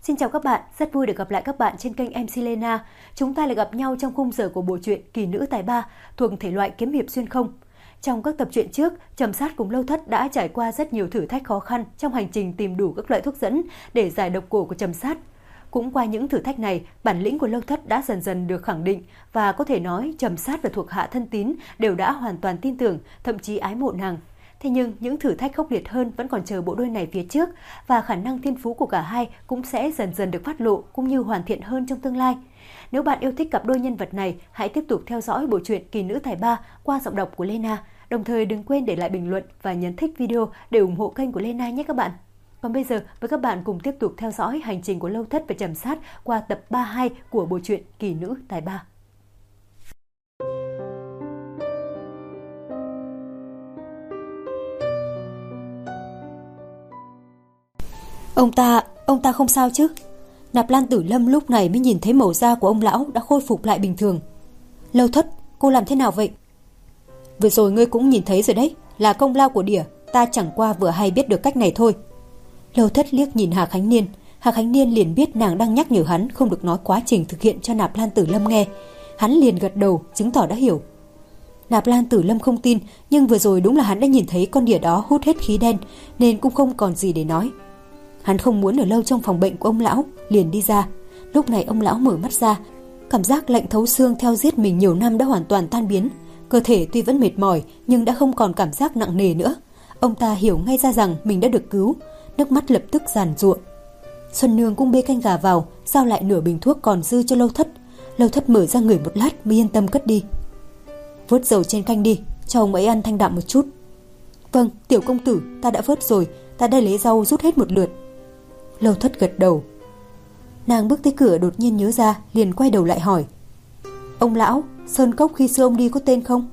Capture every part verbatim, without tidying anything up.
Xin chào các bạn, rất vui được gặp lại các bạn trên kênh em xê Lena. Chúng ta lại gặp nhau trong khung giờ của bộ truyện Kỳ Nữ Tài Ba thuộc thể loại kiếm hiệp xuyên không. Trong các tập truyện trước, Trầm Sát cùng Lâu Thất đã trải qua rất nhiều thử thách khó khăn trong hành trình tìm đủ các loại thuốc dẫn để giải độc cổ của Trầm Sát. Cũng qua những thử thách này, bản lĩnh của Lâu Thất đã dần dần được khẳng định và có thể nói Trầm Sát và thuộc hạ thân tín đều đã hoàn toàn tin tưởng, thậm chí ái mộ nàng. Thế nhưng những thử thách khốc liệt hơn vẫn còn chờ bộ đôi này phía trước và khả năng thiên phú của cả hai cũng sẽ dần dần được phát lộ cũng như hoàn thiện hơn trong tương lai. Nếu bạn yêu thích cặp đôi nhân vật này, hãy tiếp tục theo dõi bộ truyện Kỳ Nữ Tài Ba qua giọng đọc của Lena. Đồng thời đừng quên để lại bình luận và nhấn thích video để ủng hộ kênh của Lena nhé các bạn. Còn bây giờ, với các bạn cùng tiếp tục theo dõi hành trình của Lâu Thất và Trầm Sát qua tập ba mươi hai của bộ truyện Kỳ Nữ Tài Ba. Ông ta, ông ta không sao chứ? Nạp Lan Tử Lâm lúc này mới nhìn thấy màu da của ông lão đã khôi phục lại bình thường. Lâu Thất, cô làm thế nào vậy? Vừa rồi ngươi cũng nhìn thấy rồi đấy, là công lao của đỉa, ta chẳng qua vừa hay biết được cách này thôi. Lâu Thất liếc nhìn Hà Khánh Niên, Hà Khánh Niên liền biết nàng đang nhắc nhở hắn không được nói quá trình thực hiện cho Nạp Lan Tử Lâm nghe. Hắn liền gật đầu, chứng tỏ đã hiểu. Nạp Lan Tử Lâm không tin, nhưng vừa rồi đúng là hắn đã nhìn thấy con đỉa đó hút hết khí đen, nên cũng không còn gì để nói. Hắn không muốn ở lâu trong phòng bệnh của ông lão, liền đi ra. Lúc này ông lão mở mắt ra, cảm giác lạnh thấu xương theo giết mình nhiều năm đã hoàn toàn tan biến. Cơ thể tuy vẫn mệt mỏi nhưng đã không còn cảm giác nặng nề nữa. Ông ta hiểu ngay ra rằng mình đã được cứu, nước mắt lập tức giàn giụa. Xuân Nương cũng bê canh gà vào, giao lại nửa bình thuốc còn dư cho Lâu Thất. Lâu Thất mở ra người một lát mới yên tâm cất đi. Vớt dầu trên canh đi, cho ông ấy ăn thanh đạm một chút. Vâng, tiểu công tử, ta đã vớt rồi, ta đã lấy rau rút hết một lượt. Lâu Thất gật đầu. Nàng bước tới cửa đột nhiên nhớ ra, liền quay đầu lại hỏi: Ông lão, Sơn Cốc khi xưa ông đi có tên không?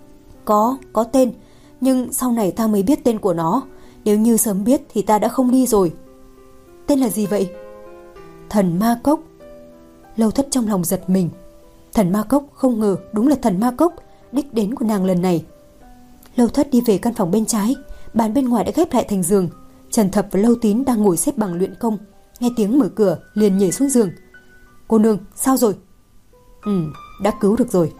Có, có tên, nhưng sau này ta mới biết tên của nó. Nếu như sớm biết thì ta đã không đi rồi. Tên là gì vậy? Thần Ma Cốc. Lâu Thất trong lòng giật mình. Thần Ma Cốc, không ngờ đúng là thần Ma Cốc, đích đến của nàng lần này. Lâu Thất đi về căn phòng bên trái, bàn bên ngoài đã ghép lại thành giường. Trần Thập và Lâu Tín đang ngồi xếp bằng luyện công, nghe tiếng mở cửa liền nhảy xuống giường. Cô nương, sao rồi? Ừ, đã cứu được rồi.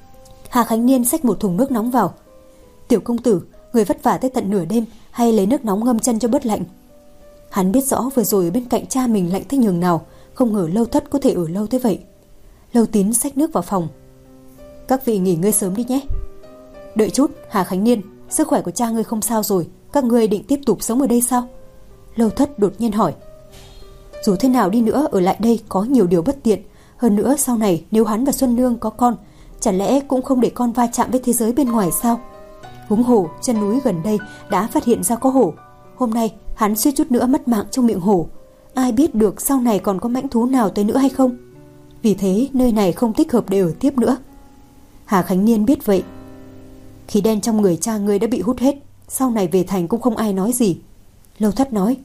Hà Khánh Niên xách một thùng nước nóng vào. Tiểu công tử, người vất vả tới tận nửa đêm, hay lấy nước nóng ngâm chân cho bớt lạnh. Hắn biết rõ vừa rồi ở bên cạnh cha mình lạnh tới nhường nào, không ngờ Lâu Thất có thể ở lâu tới vậy. Lâu Tín xách nước vào phòng. Các vị nghỉ ngơi sớm đi nhé. Đợi chút, Hà Khánh Niên, sức khỏe của cha ngươi không sao rồi, các ngươi định tiếp tục sống ở đây sao? Lâu Thất đột nhiên hỏi. Dù thế nào đi nữa, ở lại đây có nhiều điều bất tiện. Hơn nữa sau này nếu hắn và Xuân Nương có con, chẳng lẽ cũng không để con va chạm với thế giới bên ngoài sao? Huống hồ chân núi gần đây đã phát hiện ra có hổ. Hôm nay hắn suýt chút nữa mất mạng trong miệng hổ. Ai biết được sau này còn có mãnh thú nào tới nữa hay không? Vì thế nơi này không thích hợp để ở tiếp nữa. Hà Khánh Niên biết vậy. Khí đen trong người cha ngươi đã bị hút hết, sau này về thành cũng không ai nói gì. Lâu Thất nói.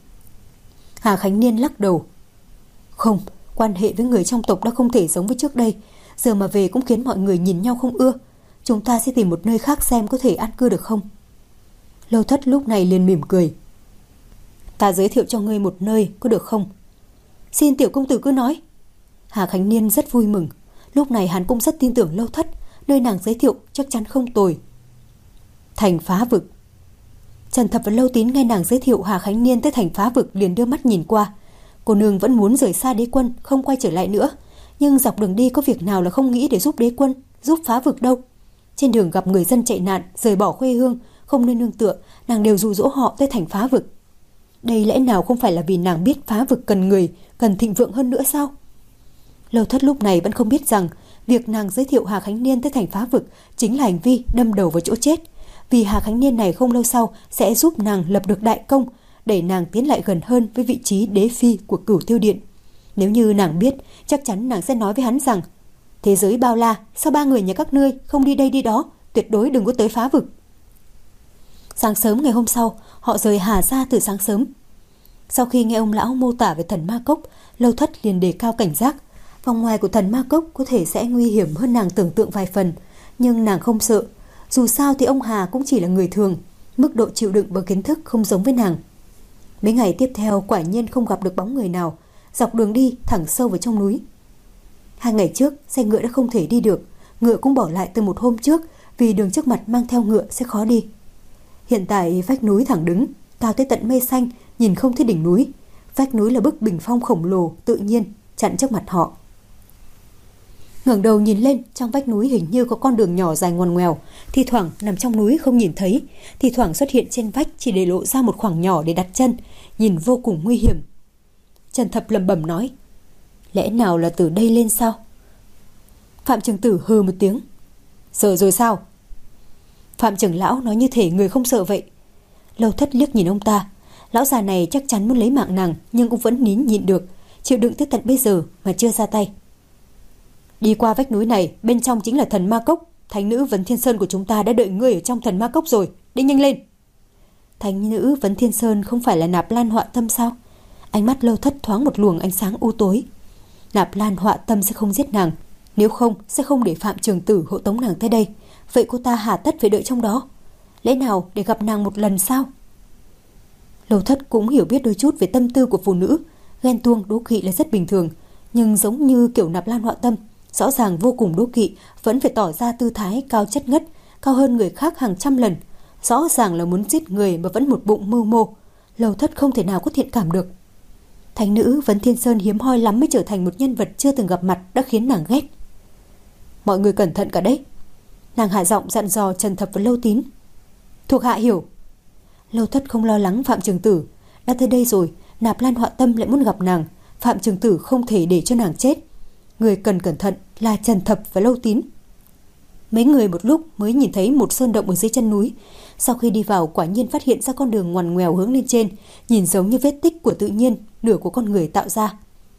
Hà Khánh Niên lắc đầu. Không, quan hệ với người trong tộc đã không thể giống với trước đây. Giờ mà về cũng khiến mọi người nhìn nhau không ưa. Chúng ta sẽ tìm một nơi khác xem có thể an cư được không? Lâu Thất lúc này liền mỉm cười. Ta giới thiệu cho ngươi một nơi có được không? Xin tiểu công tử cứ nói. Hà Khánh Niên rất vui mừng. Lúc này hắn cũng rất tin tưởng Lâu Thất. Nơi nàng giới thiệu chắc chắn không tồi. Thành Phá Vực. Trần Thập và Lâu Tín nghe nàng giới thiệu Hà Khánh Niên tới thành Phá Vực liền đưa mắt nhìn qua. Cô nương vẫn muốn rời xa đế quân, không quay trở lại nữa. Nhưng dọc đường đi có việc nào là không nghĩ để giúp đế quân, giúp Phá Vực đâu. Trên đường gặp người dân chạy nạn, rời bỏ quê hương, không nơi nương tựa, nàng đều dụ dỗ họ tới thành Phá Vực. Đây lẽ nào không phải là vì nàng biết Phá Vực cần người, cần thịnh vượng hơn nữa sao? Lâu Thất lúc này vẫn không biết rằng việc nàng giới thiệu Hà Khánh Niên tới thành Phá Vực chính là hành vi đâm đầu vào chỗ chết. Vì Hà Khánh Niên này không lâu sau sẽ giúp nàng lập được đại công, đẩy nàng tiến lại gần hơn với vị trí đế phi của Cửu Tiêu Điện. Nếu như nàng biết, chắc chắn nàng sẽ nói với hắn rằng: thế giới bao la, sao ba người nhà các ngươi không đi đây đi đó, tuyệt đối đừng có tới Phá Vực. Sáng sớm ngày hôm sau, họ rời Hà ra từ sáng sớm. Sau khi nghe ông lão mô tả về thần Ma Cốc, Lâu Thất liền đề cao cảnh giác. Vòng ngoài của thần Ma Cốc có thể sẽ nguy hiểm hơn nàng tưởng tượng vài phần, nhưng nàng không sợ. Dù sao thì ông Hà cũng chỉ là người thường, mức độ chịu đựng và kiến thức không giống với nàng. Mấy ngày tiếp theo quả nhiên không gặp được bóng người nào. dọc đường đi thẳng sâu vào trong núi. Hai ngày trước xe ngựa đã không thể đi được, ngựa cũng bỏ lại từ một hôm trước vì đường trước mặt mang theo ngựa sẽ khó đi. Hiện tại vách núi thẳng đứng, cao tới tận mây xanh, nhìn không thấy đỉnh núi. Vách núi là bức bình phong khổng lồ tự nhiên chặn trước mặt họ. Ngẩng đầu nhìn lên, trong vách núi hình như có con đường nhỏ dài ngoằn ngoèo, thi thoảng nằm trong núi không nhìn thấy, thi thoảng xuất hiện trên vách chỉ để lộ ra một khoảng nhỏ để đặt chân, nhìn vô cùng nguy hiểm. Trần Thập lẩm bẩm nói: lẽ nào là từ đây lên sao? Phạm Trường Tử hừ một tiếng: sợ rồi sao? Phạm trưởng lão nói như thể người không sợ vậy. Lâu Thất liếc nhìn ông ta, lão già này chắc chắn muốn lấy mạng nàng, nhưng cũng vẫn nín nhịn được, chịu đựng tới tận bây giờ mà chưa ra tay. Đi qua vách núi này, bên trong chính là thần ma cốc. Thánh nữ Vấn Thiên Sơn của chúng ta đã đợi ngươi ở trong thần ma cốc rồi, đi nhanh lên. Thánh nữ Vấn Thiên Sơn không phải là Nạp Lan Họa Tâm sao? Ánh mắt Lâu Thất thoáng một luồng ánh sáng u tối. Nạp Lan Họa Tâm sẽ không giết nàng, nếu không sẽ không để Phạm Trường Tử hộ tống nàng tới đây. Vậy cô ta hà tất phải đợi trong đó? Lẽ nào để gặp nàng một lần sao? Lâu Thất cũng hiểu biết đôi chút về tâm tư của phụ nữ, ghen tuông đố kỵ là rất bình thường, nhưng giống như kiểu Nạp Lan Họa Tâm, rõ ràng vô cùng đố kỵ, vẫn phải tỏ ra tư thái cao chất ngất, cao hơn người khác hàng trăm lần, rõ ràng là muốn giết người mà vẫn một bụng mưu mô. Lâu Thất không thể nào có thiện cảm được. Thánh nữ Vấn Thiên Sơn hiếm hoi lắm mới trở thành một nhân vật chưa từng gặp mặt đã khiến nàng ghét. Mọi người cẩn thận cả đấy. Nàng hạ giọng dặn dò Trần Thập và Lâu Tín. Thuộc hạ hiểu. Lâu Thất không lo lắng Phạm Trường Tử, đã tới đây rồi, Nạp Lan Họa Tâm lại muốn gặp nàng, Phạm Trường Tử không thể để cho nàng chết. Người cần cẩn thận là Trần Thập và Lâu Tín. Mấy người một lúc mới nhìn thấy một sơn động ở dưới chân núi. Sau khi đi vào, quả nhiên phát hiện ra con đường ngoằn ngoèo hướng lên trên, nhìn giống như vết tích của tự nhiên, nửa của con người tạo ra.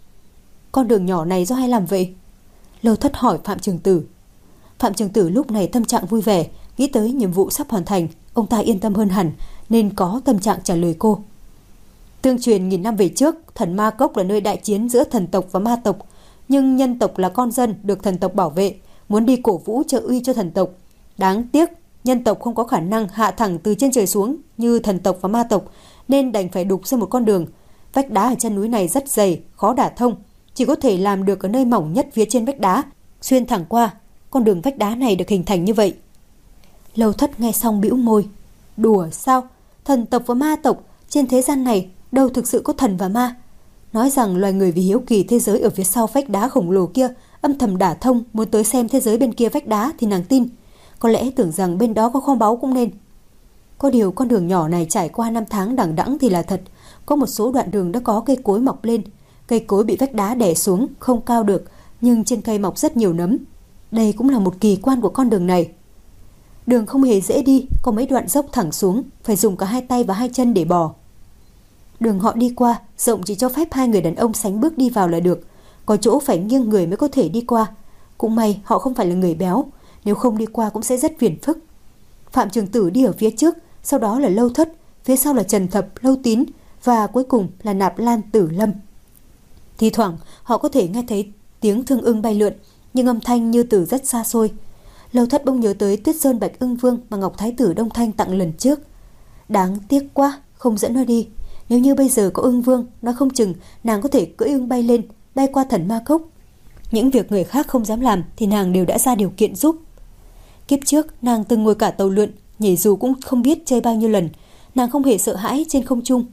Con đường nhỏ này do ai làm vậy? Lâu Thất hỏi Phạm Trường Tử. Phạm Trường Tử lúc này tâm trạng vui vẻ, nghĩ tới nhiệm vụ sắp hoàn thành, ông ta yên tâm hơn hẳn, nên có tâm trạng trả lời cô. Tương truyền nghìn năm về trước, thần ma cốc là nơi đại chiến giữa thần tộc và ma tộc, nhưng nhân tộc là con dân được thần tộc bảo vệ, muốn đi cổ vũ trợ uy cho thần tộc. Đáng tiếc, nhân tộc không có khả năng hạ thẳng từ trên trời xuống như thần tộc và ma tộc, nên đành phải đục ra một con đường. Vách đá ở chân núi này rất dày, khó đả thông, chỉ có thể làm được ở nơi mỏng nhất phía trên vách đá, xuyên thẳng qua. Con đường vách đá này được hình thành như vậy. Lâu Thất nghe xong bĩu môi. Đùa sao? Thần tộc và ma tộc, trên thế gian này đâu thực sự có thần và ma. Nói rằng loài người vì hiếu kỳ thế giới ở phía sau vách đá khổng lồ kia âm thầm đả thông, muốn tới xem thế giới bên kia vách đá thì nàng tin. Có lẽ tưởng rằng bên đó có kho báu cũng nên. Có điều con đường nhỏ này trải qua năm tháng đằng đẵng thì là thật. Có một số đoạn đường đã có cây cối mọc lên. Cây cối bị vách đá đè xuống, không cao được, nhưng trên cây mọc rất nhiều nấm. Đây cũng là một kỳ quan của con đường này. Đường không hề dễ đi, có mấy đoạn dốc thẳng xuống, phải dùng cả hai tay và hai chân để bò. Đường họ đi qua, rộng chỉ cho phép hai người đàn ông sánh bước đi vào là được. Có chỗ phải nghiêng người mới có thể đi qua. Cũng may họ không phải là người béo, nếu không đi qua cũng sẽ rất phiền phức. Phạm Trường Tử đi ở phía trước, sau đó là Lâu Thất, phía sau là Trần Thập, Lâu Tín và cuối cùng là Nạp Lan Tử Lâm. Thì thoảng họ có thể nghe thấy tiếng thương ưng bay lượn, nhưng âm thanh như từ rất xa xôi. Lâu Thất bỗng nhớ tới Tuyết Sơn Bạch Ưng Vương mà Ngọc Thái Tử Đông Thanh tặng lần trước. Đáng tiếc quá, không dẫn nó đi. Nếu như bây giờ có Ưng Vương, nó không chừng nàng có thể cưỡi ưng bay lên, bay qua thần ma cốc. Những việc người khác không dám làm thì nàng đều đã ra điều kiện giúp. Kiếp trước nàng từng ngồi cả tàu lượn, nhảy dù cũng không biết chơi bao nhiêu lần, nàng không hề sợ hãi trên không trung.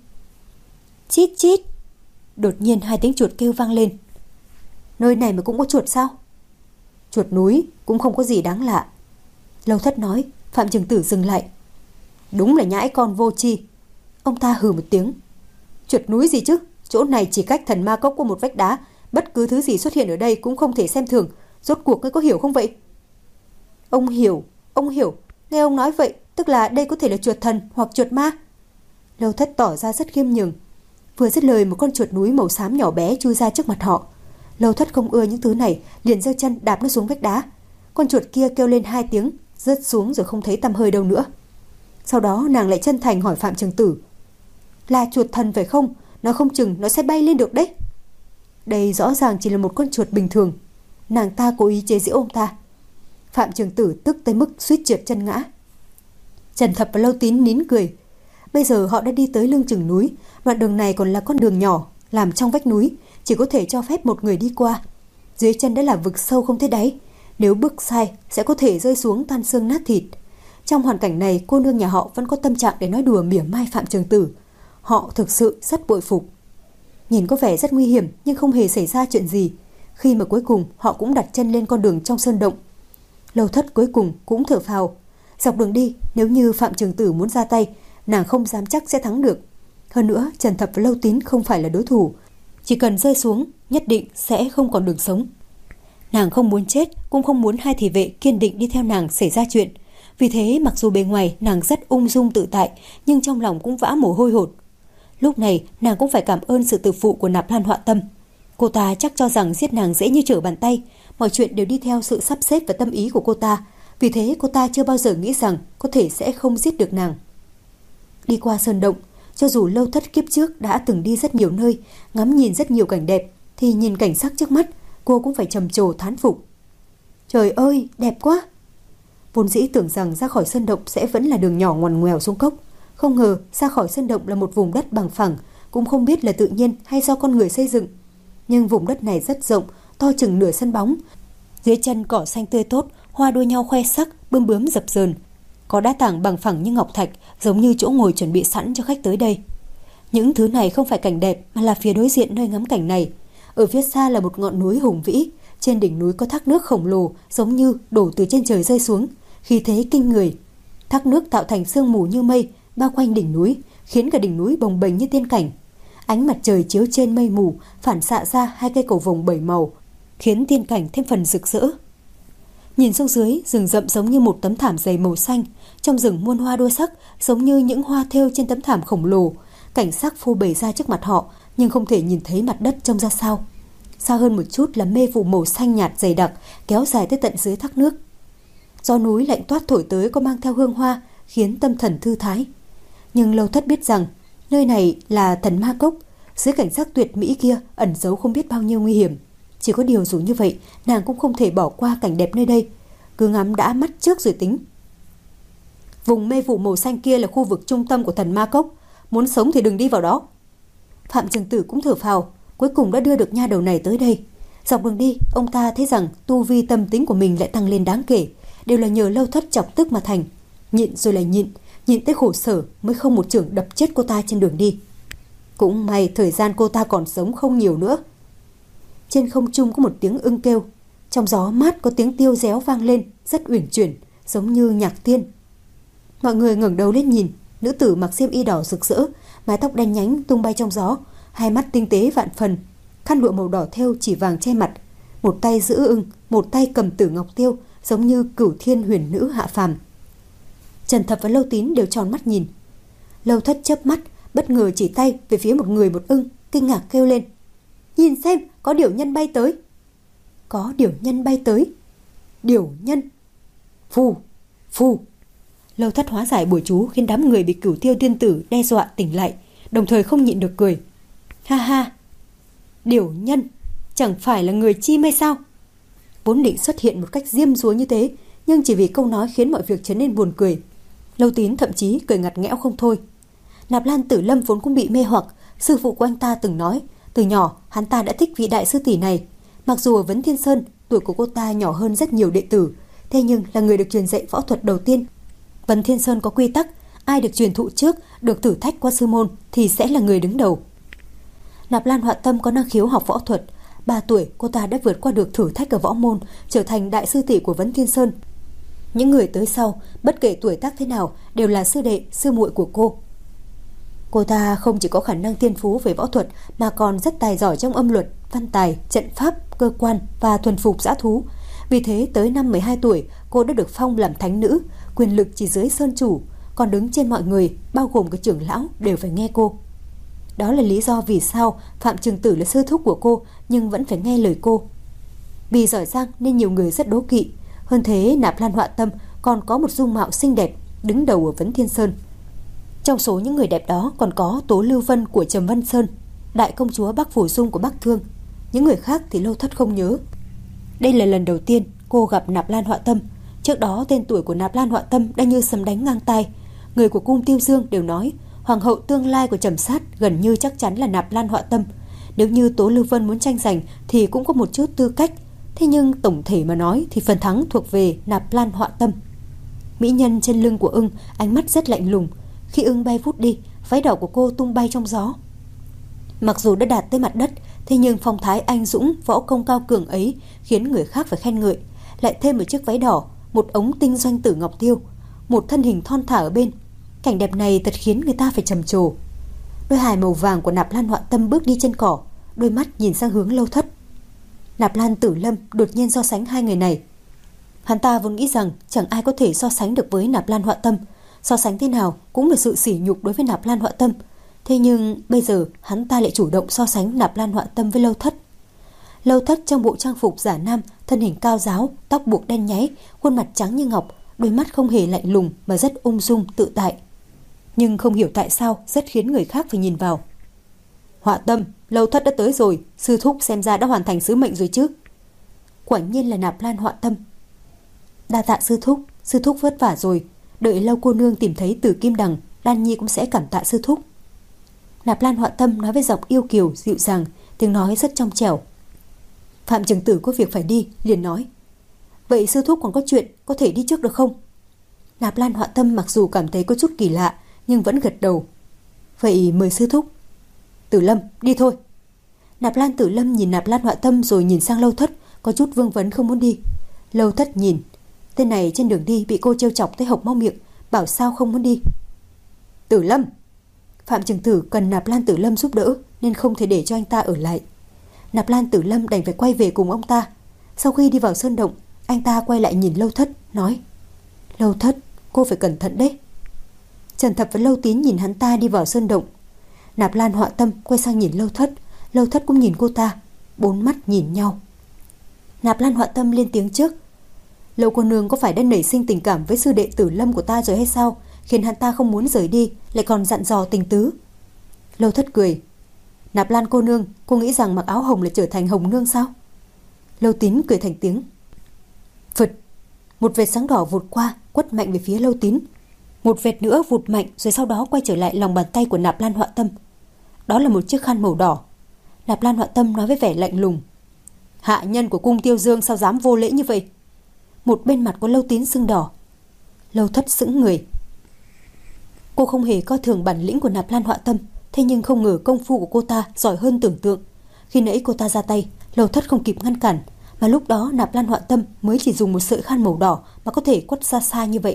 Chít chít. Đột nhiên hai tiếng chuột kêu vang lên. Nơi này mà cũng có chuột sao? Chuột núi cũng không có gì đáng lạ. Lâu Thất nói. Phạm Trường Tử dừng lại. Đúng là nhãi con vô tri. Ông ta hừ một tiếng. Chuột núi gì chứ? Chỗ này chỉ cách thần ma cốc qua một vách đá, bất cứ thứ gì xuất hiện ở đây cũng không thể xem thường. Rốt cuộc ngươi có hiểu không vậy? Ông hiểu, ông hiểu. Nghe ông nói vậy, tức là đây có thể là chuột thần hoặc chuột ma. Lâu Thất tỏ ra rất khiêm nhường. Vừa dứt lời, một con chuột núi màu xám nhỏ bé chui ra trước mặt họ. Lâu Thất không ưa những thứ này, liền giơ chân đạp nó xuống vách đá. Con chuột kia kêu lên hai tiếng, rớt xuống rồi không thấy tăm hơi đâu nữa. Sau đó nàng lại chân thành hỏi Phạm Trường Tử. Là chuột thần phải không? Nó không chừng nó sẽ bay lên được đấy. Đây rõ ràng chỉ là một con chuột bình thường. Nàng ta cố ý chế giễu ông ta. Phạm Trường Tử tức tới mức suýt trượt chân ngã. Trần Thập và Lâu Tín nín cười. Bây giờ họ đã đi tới lưng chừng núi. Đoạn đường này còn là con đường nhỏ, làm trong vách núi, chỉ có thể cho phép một người đi qua. Dưới chân đã là vực sâu không thấy đáy, nếu bước sai sẽ có thể rơi xuống tan xương nát thịt. Trong hoàn cảnh này, cô nương nhà họ vẫn có tâm trạng để nói đùa mỉa mai Phạm Trường Tử. Họ thực sự rất bội phục. Nhìn có vẻ rất nguy hiểm nhưng không hề xảy ra chuyện gì. Khi mà cuối cùng họ cũng đặt chân lên con đường trong sơn động, Lâu Thất cuối cùng cũng thở phào. Dọc đường đi, nếu như Phạm Trường Tử muốn ra tay, nàng không dám chắc sẽ thắng được. Hơn nữa, Trần Thập và Lâu Tín không phải là đối thủ. Chỉ cần rơi xuống, nhất định sẽ không còn đường sống. Nàng không muốn chết, cũng không muốn hai thị vệ kiên định đi theo nàng xảy ra chuyện. Vì thế, mặc dù bề ngoài nàng rất ung dung tự tại, nhưng trong lòng cũng vã mồ hôi hột. Lúc này, nàng cũng phải cảm ơn sự tự phụ của Nạp Lan Họa Tâm. Cô ta chắc cho rằng giết nàng dễ như trở bàn tay, mọi chuyện đều đi theo sự sắp xếp và tâm ý của cô ta. Vì thế, cô ta chưa bao giờ nghĩ rằng có thể sẽ không giết được nàng. Đi qua sơn động, cho dù Lâu Thất kiếp trước đã từng đi rất nhiều nơi, ngắm nhìn rất nhiều cảnh đẹp, thì nhìn cảnh sắc trước mắt, cô cũng phải trầm trồ thán phục. Trời ơi, đẹp quá! Vốn dĩ tưởng rằng ra khỏi sơn động sẽ vẫn là đường nhỏ ngoằn ngoèo xuống cốc. Không ngờ ra khỏi sơn động là một vùng đất bằng phẳng, cũng không biết là tự nhiên hay do con người xây dựng. Nhưng vùng đất này rất rộng, to chừng nửa sân bóng. Dưới chân cỏ xanh tươi tốt, hoa đua nhau khoe sắc, bươm bướm dập dờn. Có đá tảng bằng phẳng như ngọc thạch, giống như chỗ ngồi chuẩn bị sẵn cho khách tới đây. Những thứ này không phải cảnh đẹp mà là phía đối diện nơi ngắm cảnh này. Ở phía xa là một ngọn núi hùng vĩ, trên đỉnh núi có thác nước khổng lồ, giống như đổ từ trên trời rơi xuống, khí thế kinh người. Thác nước tạo thành sương mù như mây, bao quanh đỉnh núi, khiến cả đỉnh núi bồng bềnh như tiên cảnh. Ánh mặt trời chiếu trên mây mù, phản xạ ra hai cây cầu vồng bảy màu, khiến tiên cảnh thêm phần rực rỡ. Nhìn xuống dưới, rừng rậm giống như một tấm thảm dày màu xanh, trong rừng muôn hoa đua sắc, giống như những hoa thêu trên tấm thảm khổng lồ. Cảnh sắc phô bày ra trước mặt họ, nhưng không thể nhìn thấy mặt đất trông ra sao. Xa hơn một chút là mê vụ màu xanh nhạt dày đặc, kéo dài tới tận dưới thác nước. Gió núi lạnh toát thổi tới có mang theo hương hoa, khiến tâm thần thư thái. Nhưng Lâu Thất biết rằng nơi này là Thần Ma Cốc, dưới cảnh sắc tuyệt mỹ kia ẩn giấu không biết bao nhiêu nguy hiểm. Chỉ có điều dù như vậy, nàng cũng không thể bỏ qua cảnh đẹp nơi đây, cứ ngắm đã mắt trước rồi tính. Vùng mê vụ màu xanh kia là khu vực trung tâm của Thần Ma Cốc, muốn sống thì đừng đi vào đó. Phạm Trường Tử cũng thở phào, cuối cùng đã đưa được nha đầu này tới đây. Dọc đường đi, ông ta thấy rằng tu vi tâm tính của mình lại tăng lên đáng kể, đều là nhờ Lâu Thất chọc tức mà thành. Nhịn rồi lại nhịn, nhịn tới khổ sở mới không một chưởng đập chết cô ta trên đường đi. Cũng may thời gian cô ta còn sống không nhiều nữa. Trên không trung có một tiếng ưng kêu, trong gió mát có tiếng tiêu réo vang lên, rất uyển chuyển, giống như nhạc tiên. Mọi người ngẩng đầu lên nhìn, nữ tử mặc xiêm y đỏ rực rỡ, mái tóc đen nhánh tung bay trong gió, hai mắt tinh tế vạn phần, khăn lụa màu đỏ thêu chỉ vàng che mặt, một tay giữ ưng, một tay cầm tử ngọc tiêu, giống như cửu thiên huyền nữ hạ phàm. Trần Thập và Lâu Tín đều tròn mắt nhìn. Lâu Thất chớp mắt, bất ngờ chỉ tay về phía một người một ưng, kinh ngạc kêu lên: nhìn xem, có điểu nhân bay tới. Có điểu nhân bay tới. Điểu nhân. Phù, phù. Lâu Thất hóa giải bùa chú khiến đám người bị cửu tiêu tiên tử đe dọa tỉnh lại, đồng thời không nhịn được cười. Ha ha, điểu nhân chẳng phải là người chi hay sao? Vốn định xuất hiện một cách diêm dúa như thế, nhưng chỉ vì câu nói khiến mọi việc trở nên buồn cười. Lâu Tín thậm chí cười ngặt nghẽo không thôi. Nạp Lan Tử Lâm vốn cũng bị mê hoặc, sư phụ của anh ta từng nói, từ nhỏ hắn ta đã thích vị đại sư tỷ này. Mặc dù ở Vấn Thiên Sơn, tuổi của cô ta nhỏ hơn rất nhiều đệ tử, thế nhưng là người được truyền dạy võ thuật đầu tiên. Vấn Thiên Sơn có quy tắc, ai được truyền thụ trước, được thử thách qua sư môn thì sẽ là người đứng đầu. Nạp Lan Họa Tâm có năng khiếu học võ thuật, ba tuổi cô ta đã vượt qua được thử thách ở võ môn, trở thành đại sư tỷ của Vấn Thiên Sơn. Những người tới sau, bất kể tuổi tác thế nào, đều là sư đệ, sư muội của cô. Cô ta không chỉ có khả năng thiên phú về võ thuật mà còn rất tài giỏi trong âm luật, văn tài, trận pháp, cơ quan và thuần phục dã thú. Vì thế tới năm mười hai tuổi, cô đã được phong làm thánh nữ, quyền lực chỉ dưới sơn chủ, còn đứng trên mọi người, bao gồm cả trưởng lão đều phải nghe cô. Đó là lý do vì sao Phạm Trường Tử là sư thúc của cô nhưng vẫn phải nghe lời cô. Vì giỏi giang nên nhiều người rất đố kỵ. Hơn thế, Nạp Lan Họa Tâm còn có một dung mạo xinh đẹp, đứng đầu ở Vấn Thiên Sơn. Trong số những người đẹp đó còn có Tố Lưu Vân của Trầm Văn Sơn, đại công chúa Bắc Phủ Dung của Bắc Thương. Những người khác thì Lâu Thất không nhớ. Đây là lần đầu tiên cô gặp Nạp Lan Họa Tâm. Trước đó tên tuổi của Nạp Lan Họa Tâm đã như sấm đánh ngang tai. Người của cung Tiêu Dương đều nói hoàng hậu tương lai của Trầm Sát gần như chắc chắn là Nạp Lan Họa Tâm. Nếu như Tố Lưu Vân muốn tranh giành thì cũng có một chút tư cách. Thế nhưng tổng thể mà nói thì phần thắng thuộc về Nạp Lan Họa Tâm. Mỹ nhân trên lưng của ưng ánh mắt rất lạnh lùng. Khi ưng bay vút đi, váy đỏ của cô tung bay trong gió. Mặc dù đã đạt tới mặt đất, thế nhưng phong thái anh dũng, võ công cao cường ấy khiến người khác phải khen ngợi. Lại thêm một chiếc váy đỏ, một ống tinh doanh tử ngọc tiêu, một thân hình thon thả ở bên. Cảnh đẹp này thật khiến người ta phải trầm trồ. Đôi hài màu vàng của Nạp Lan Họa Tâm bước đi trên cỏ, đôi mắt nhìn sang hướng Lâu Thất. Nạp Lan Tử Lâm đột nhiên so sánh hai người này. Hắn ta vốn nghĩ rằng chẳng ai có thể so sánh được với Nạp Lan Họa Tâm. So sánh thế nào cũng là sự sỉ nhục đối với Nạp Lan Họa Tâm. Thế nhưng bây giờ hắn ta lại chủ động so sánh Nạp Lan Họa Tâm với Lâu Thất. Lâu Thất trong bộ trang phục giả nam, thân hình cao ráo, tóc buộc đen nháy, khuôn mặt trắng như ngọc, đôi mắt không hề lạnh lùng mà rất ung dung tự tại. Nhưng không hiểu tại sao rất khiến người khác phải nhìn vào. Họa Tâm, Lâu Thất đã tới rồi, sư thúc xem ra đã hoàn thành sứ mệnh rồi chứ. Quả nhiên là Nạp Lan Họa Tâm. Đa tạ sư thúc, sư thúc vất vả rồi, đợi Lâu cô nương tìm thấy Tử Kim Đằng, Đan Nhi cũng sẽ cảm tạ sư thúc. Nạp Lan Họa Tâm nói với giọng yêu kiều dịu dàng, tiếng nói rất trong trẻo. Phạm Trường Tử có việc phải đi, liền nói: Vậy sư thúc còn có chuyện, có thể đi trước được không? Nạp Lan Họa Tâm mặc dù cảm thấy có chút kỳ lạ, nhưng vẫn gật đầu. Vậy mời sư thúc. Tử Lâm, đi thôi. Nạp Lan Tử Lâm nhìn Nạp Lan Họa Tâm rồi nhìn sang Lâu Thất, có chút vương vấn không muốn đi. Lâu Thất nhìn, tên này trên đường đi bị cô trêu chọc tới hộc máu miệng, bảo sao không muốn đi. Tử Lâm. Phạm Trường Tử cần Nạp Lan Tử Lâm giúp đỡ nên không thể để cho anh ta ở lại. Nạp Lan Tử Lâm đành phải quay về cùng ông ta. Sau khi đi vào sơn động, anh ta quay lại nhìn Lâu Thất, nói: Lâu Thất, cô phải cẩn thận đấy. Trần Thập và Lâu Tín nhìn hắn ta đi vào sơn động. Nạp Lan Họa Tâm quay sang nhìn Lâu Thất, Lâu Thất cũng nhìn cô ta, bốn mắt nhìn nhau. Nạp Lan Họa Tâm lên tiếng trước: Lâu cô nương có phải đã nảy sinh tình cảm với sư đệ Tử Lâm của ta rồi hay sao, khiến hắn ta không muốn rời đi, lại còn dặn dò tình tứ. Lâu Thất cười: Nạp Lan cô nương, cô nghĩ rằng mặc áo hồng là trở thành hồng nương sao? Lâu Tín cười thành tiếng. Phật, một vệt sáng đỏ vụt qua, quất mạnh về phía Lâu Tín. Một vệt nữa vụt mạnh rồi sau đó quay trở lại lòng bàn tay của Nạp Lan Họa Tâm. Đó là một chiếc khăn màu đỏ. Nạp Lan Họa Tâm nói với vẻ lạnh lùng: Hạ nhân của cung Tiêu Dương sao dám vô lễ như vậy? Một bên mặt của Lâu Tín sưng đỏ. Lâu Thất sững người. Cô không hề coi thường bản lĩnh của Nạp Lan Họa Tâm, thế nhưng không ngờ công phu của cô ta giỏi hơn tưởng tượng. Khi nãy cô ta ra tay, Lâu Thất không kịp ngăn cản, mà lúc đó Nạp Lan Họa Tâm mới chỉ dùng một sợi khăn màu đỏ mà có thể quất ra xa như vậy.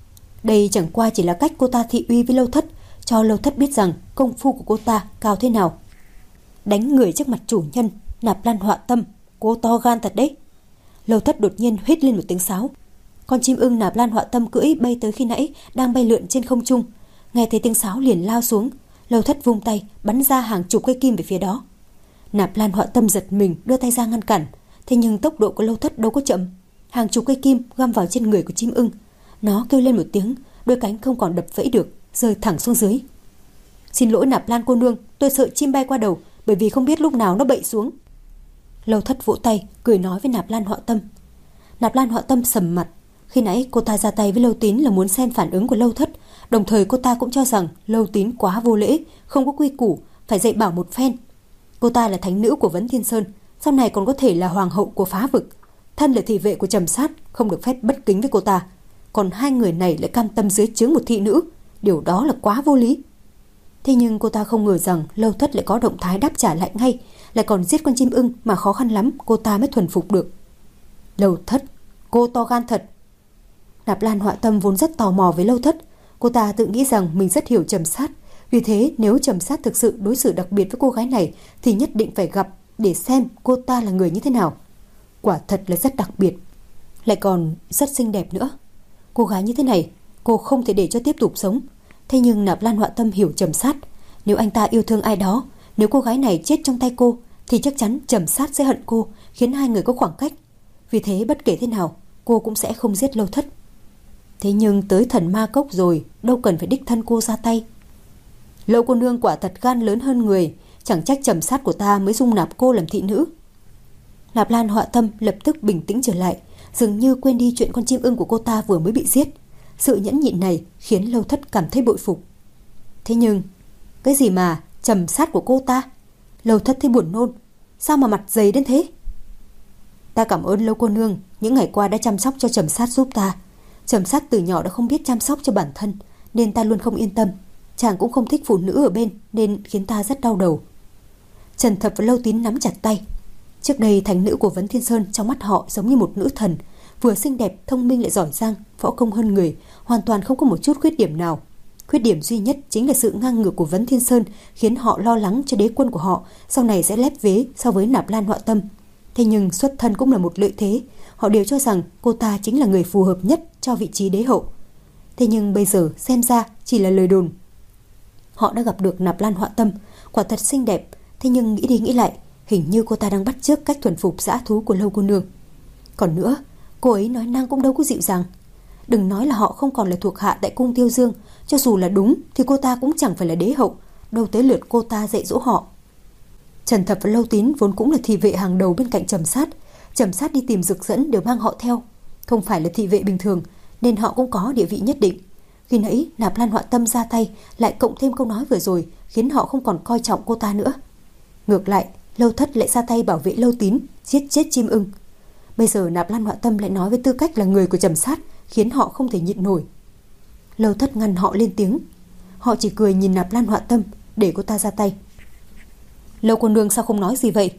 Đây chẳng qua chỉ là cách cô ta thị uy với Lâu Thất, cho Lâu Thất biết rằng công phu của cô ta cao thế nào. Đánh người trước mặt chủ nhân, Nạp Lan Họa Tâm, cô to gan thật đấy. Lâu Thất đột nhiên huýt lên một tiếng sáo. Con chim ưng Nạp Lan Họa Tâm cưỡi bay tới khi nãy đang bay lượn trên không trung, nghe thấy tiếng sáo liền lao xuống. Lâu Thất vung tay bắn ra hàng chục cây kim về phía đó. Nạp Lan Họa Tâm giật mình đưa tay ra ngăn cản, thế nhưng tốc độ của Lâu Thất đâu có chậm. Hàng chục cây kim găm vào trên người của chim ưng. Nó kêu lên một tiếng, đôi cánh không còn đập vẫy được, rơi thẳng xuống dưới. Xin lỗi Nạp Lan cô nương, tôi sợ chim bay qua đầu, bởi vì không biết lúc nào nó bậy xuống. Lâu Thất vỗ tay cười nói với Nạp Lan Họa Tâm. Nạp Lan Họa Tâm sầm mặt. Khi nãy cô ta ra tay với Lâu Tín là muốn xem phản ứng của Lâu Thất, đồng thời cô ta cũng cho rằng Lâu Tín quá vô lễ, không có quy củ, phải dạy bảo một phen. Cô ta là thánh nữ của Vấn Thiên Sơn, sau này còn có thể là hoàng hậu của phá vực, thân là thị vệ của Trầm Sát, không được phép bất kính với cô ta. Còn hai người này lại cam tâm dưới trướng một thị nữ, điều đó là quá vô lý. Thế nhưng cô ta không ngờ rằng Lâu Thất lại có động thái đáp trả lại ngay, lại còn giết con chim ưng mà khó khăn lắm cô ta mới thuần phục được. Lâu Thất, cô to gan thật. Nạp Lan Họa Tâm vốn rất tò mò với Lâu Thất. Cô ta tự nghĩ rằng mình rất hiểu Trầm Sát, vì thế nếu Trầm Sát thực sự đối xử đặc biệt với cô gái này thì nhất định phải gặp để xem cô ta là người như thế nào. Quả thật là rất đặc biệt, lại còn rất xinh đẹp nữa. Cô gái như thế này cô không thể để cho tiếp tục sống. Thế nhưng Nạp Lan Họa Tâm hiểu Trầm Sát, nếu anh ta yêu thương ai đó, nếu cô gái này chết trong tay cô thì chắc chắn Trầm Sát sẽ hận cô, khiến hai người có khoảng cách. Vì thế bất kể thế nào cô cũng sẽ không giết Lâu Thất. Thế nhưng tới Thần Ma Cốc rồi, đâu cần phải đích thân cô ra tay. Lâu cô nương quả thật gan lớn hơn người, chẳng trách Trầm Sát của ta mới dung nạp cô làm thị nữ. Nạp Lan Họa Tâm lập tức bình tĩnh trở lại, dường như quên đi chuyện con chim ưng của cô ta vừa mới bị giết. Sự nhẫn nhịn này khiến Lâu Thất cảm thấy bội phục. Thế nhưng cái gì mà Trầm Sát của cô ta? Lâu Thất thấy buồn nôn. Sao mà mặt dày đến thế? Ta cảm ơn Lâu cô nương những ngày qua đã chăm sóc cho Trầm Sát giúp ta. Trầm Sát từ nhỏ đã không biết chăm sóc cho bản thân, nên ta luôn không yên tâm. Chàng cũng không thích phụ nữ ở bên, nên khiến ta rất đau đầu. Trần Thập và Lâu Tín nắm chặt tay. Trước đây thành nữ của Vấn Thiên Sơn trong mắt họ giống như một nữ thần, vừa xinh đẹp, thông minh lại giỏi giang, võ công hơn người, hoàn toàn không có một chút khuyết điểm nào. Khuyết điểm duy nhất chính là sự ngang ngược của Vấn Thiên Sơn, khiến họ lo lắng cho đế quân của họ sau này sẽ lép vế so với Nạp Lan Họa Tâm. Thế nhưng xuất thân cũng là một lợi thế, họ đều cho rằng cô ta chính là người phù hợp nhất cho vị trí đế hậu. Thế nhưng bây giờ xem ra chỉ là lời đồn. Họ đã gặp được Nạp Lan Họa Tâm, quả thật xinh đẹp, thế nhưng nghĩ đi nghĩ lại, hình như cô ta đang bắt chước cách thuần phục dã thú của Lâu cô nương. Còn nữa, cô ấy nói năng cũng đâu có dịu dàng. Đừng nói là họ không còn là thuộc hạ tại cung Tiêu Dương, cho dù là đúng thì cô ta cũng chẳng phải là đế hậu, đâu tới lượt cô ta dạy dỗ họ. Trần Thập và Lâu Tín vốn cũng là thị vệ hàng đầu bên cạnh Trầm Sát. Trầm Sát đi tìm Dực Dẫn đều mang họ theo, không phải là thị vệ bình thường, nên họ cũng có địa vị nhất định. Khi nãy Nạp Lan Họa Tâm ra tay, lại cộng thêm câu nói vừa rồi, khiến họ không còn coi trọng cô ta nữa. Ngược lại, Lâu Thất lại ra tay bảo vệ Lâu Tín, giết chết chim ưng. Bây giờ Nạp Lan Họa Tâm lại nói với tư cách là người của Trầm Sát, khiến họ không thể nhịn nổi. Lâu Thất ngăn họ lên tiếng. Họ chỉ cười nhìn Nạp Lan Họa Tâm để cô ta ra tay. Lâu cô nương sao không nói gì vậy?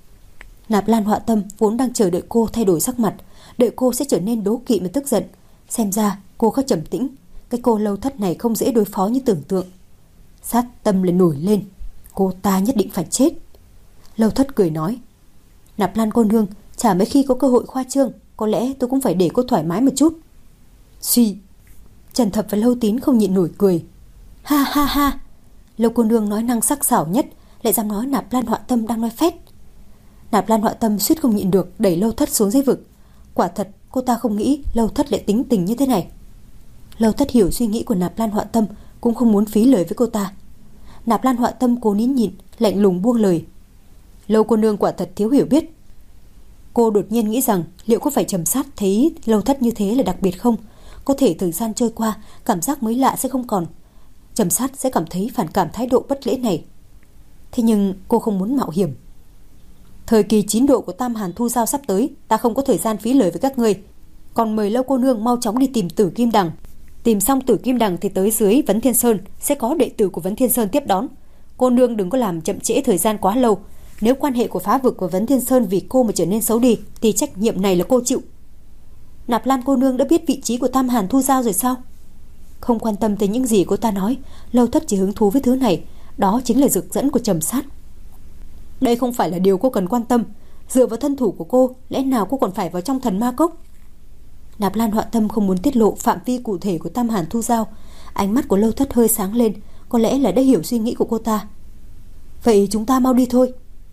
Nạp Lan Họa Tâm vốn đang chờ đợi cô thay đổi sắc mặt, đợi cô sẽ trở nên đố kỵ mà tức giận. Xem ra cô khá trầm tĩnh. Cái cô Lâu Thất này không dễ đối phó như tưởng tượng. Sát tâm lại nổi lên. Cô ta nhất định phải chết. Lâu Thất cười nói. Nạp Lan cô nương, chả mấy khi có cơ hội khoa trương, có lẽ tôi cũng phải để cô thoải mái một chút. Suy. Trần Thập và Lâu Tín không nhịn nổi cười. Ha ha ha. Lâu cô nương nói năng sắc sảo nhất, lại dám nói Nạp Lan Họa Tâm đang nói phét. Nạp Lan Họa Tâm suýt không nhịn được đẩy Lâu Thất xuống dưới vực. Quả thật cô ta không nghĩ Lâu Thất lại tính tình như thế này. Lâu Thất hiểu suy nghĩ của Nạp Lan Họa Tâm, cũng không muốn phí lời với cô ta. Nạp Lan Họa Tâm cố nín nhịn, lạnh lùng buông lời. Lâu cô nương quả thật thiếu hiểu biết. Cô đột nhiên nghĩ rằng liệu có phải Trầm Sát thấy Lâu Thất như thế là đặc biệt không? Có thể thời gian trôi qua, cảm giác mới lạ sẽ không còn. Trầm Sát sẽ cảm thấy phản cảm thái độ bất lễ này. Thế nhưng cô không muốn mạo hiểm. Thời kỳ chín độ của Tam Hàn Thu Giao sắp tới, ta không có thời gian phí lời với các ngươi. Còn mời Lâu cô nương mau chóng đi tìm Tử Kim Đằng. Tìm xong Tử Kim Đằng thì tới dưới Vấn Thiên Sơn, sẽ có đệ tử của Vấn Thiên Sơn tiếp đón. Cô nương đừng có làm chậm trễ thời gian quá lâu. Nếu quan hệ của Phá Vực và Vấn Thiên Sơn vì cô mà trở nên xấu đi, thì trách nhiệm này là cô chịu. Nạp Lan cô nương đã biết vị trí của Tam Hàn Thu Giao rồi sao? Không quan tâm tới những gì cô ta nói, Lâu Thất chỉ hứng thú với thứ này, đó chính là Dực Dẫn của Trầm Sát. Đây không phải là điều cô cần quan tâm. Dựa vào thân thủ của cô, lẽ nào cô còn phải vào trong Thần Ma Cốc? Nạp Lan Họa Tâm không muốn tiết lộ phạm vi cụ thể của Tam Hàn Thu Giao. Ánh mắt của Lâu Thất hơi sáng lên, có lẽ là đã hiểu suy nghĩ của cô ta. Vậy chúng ta mau đi thôi.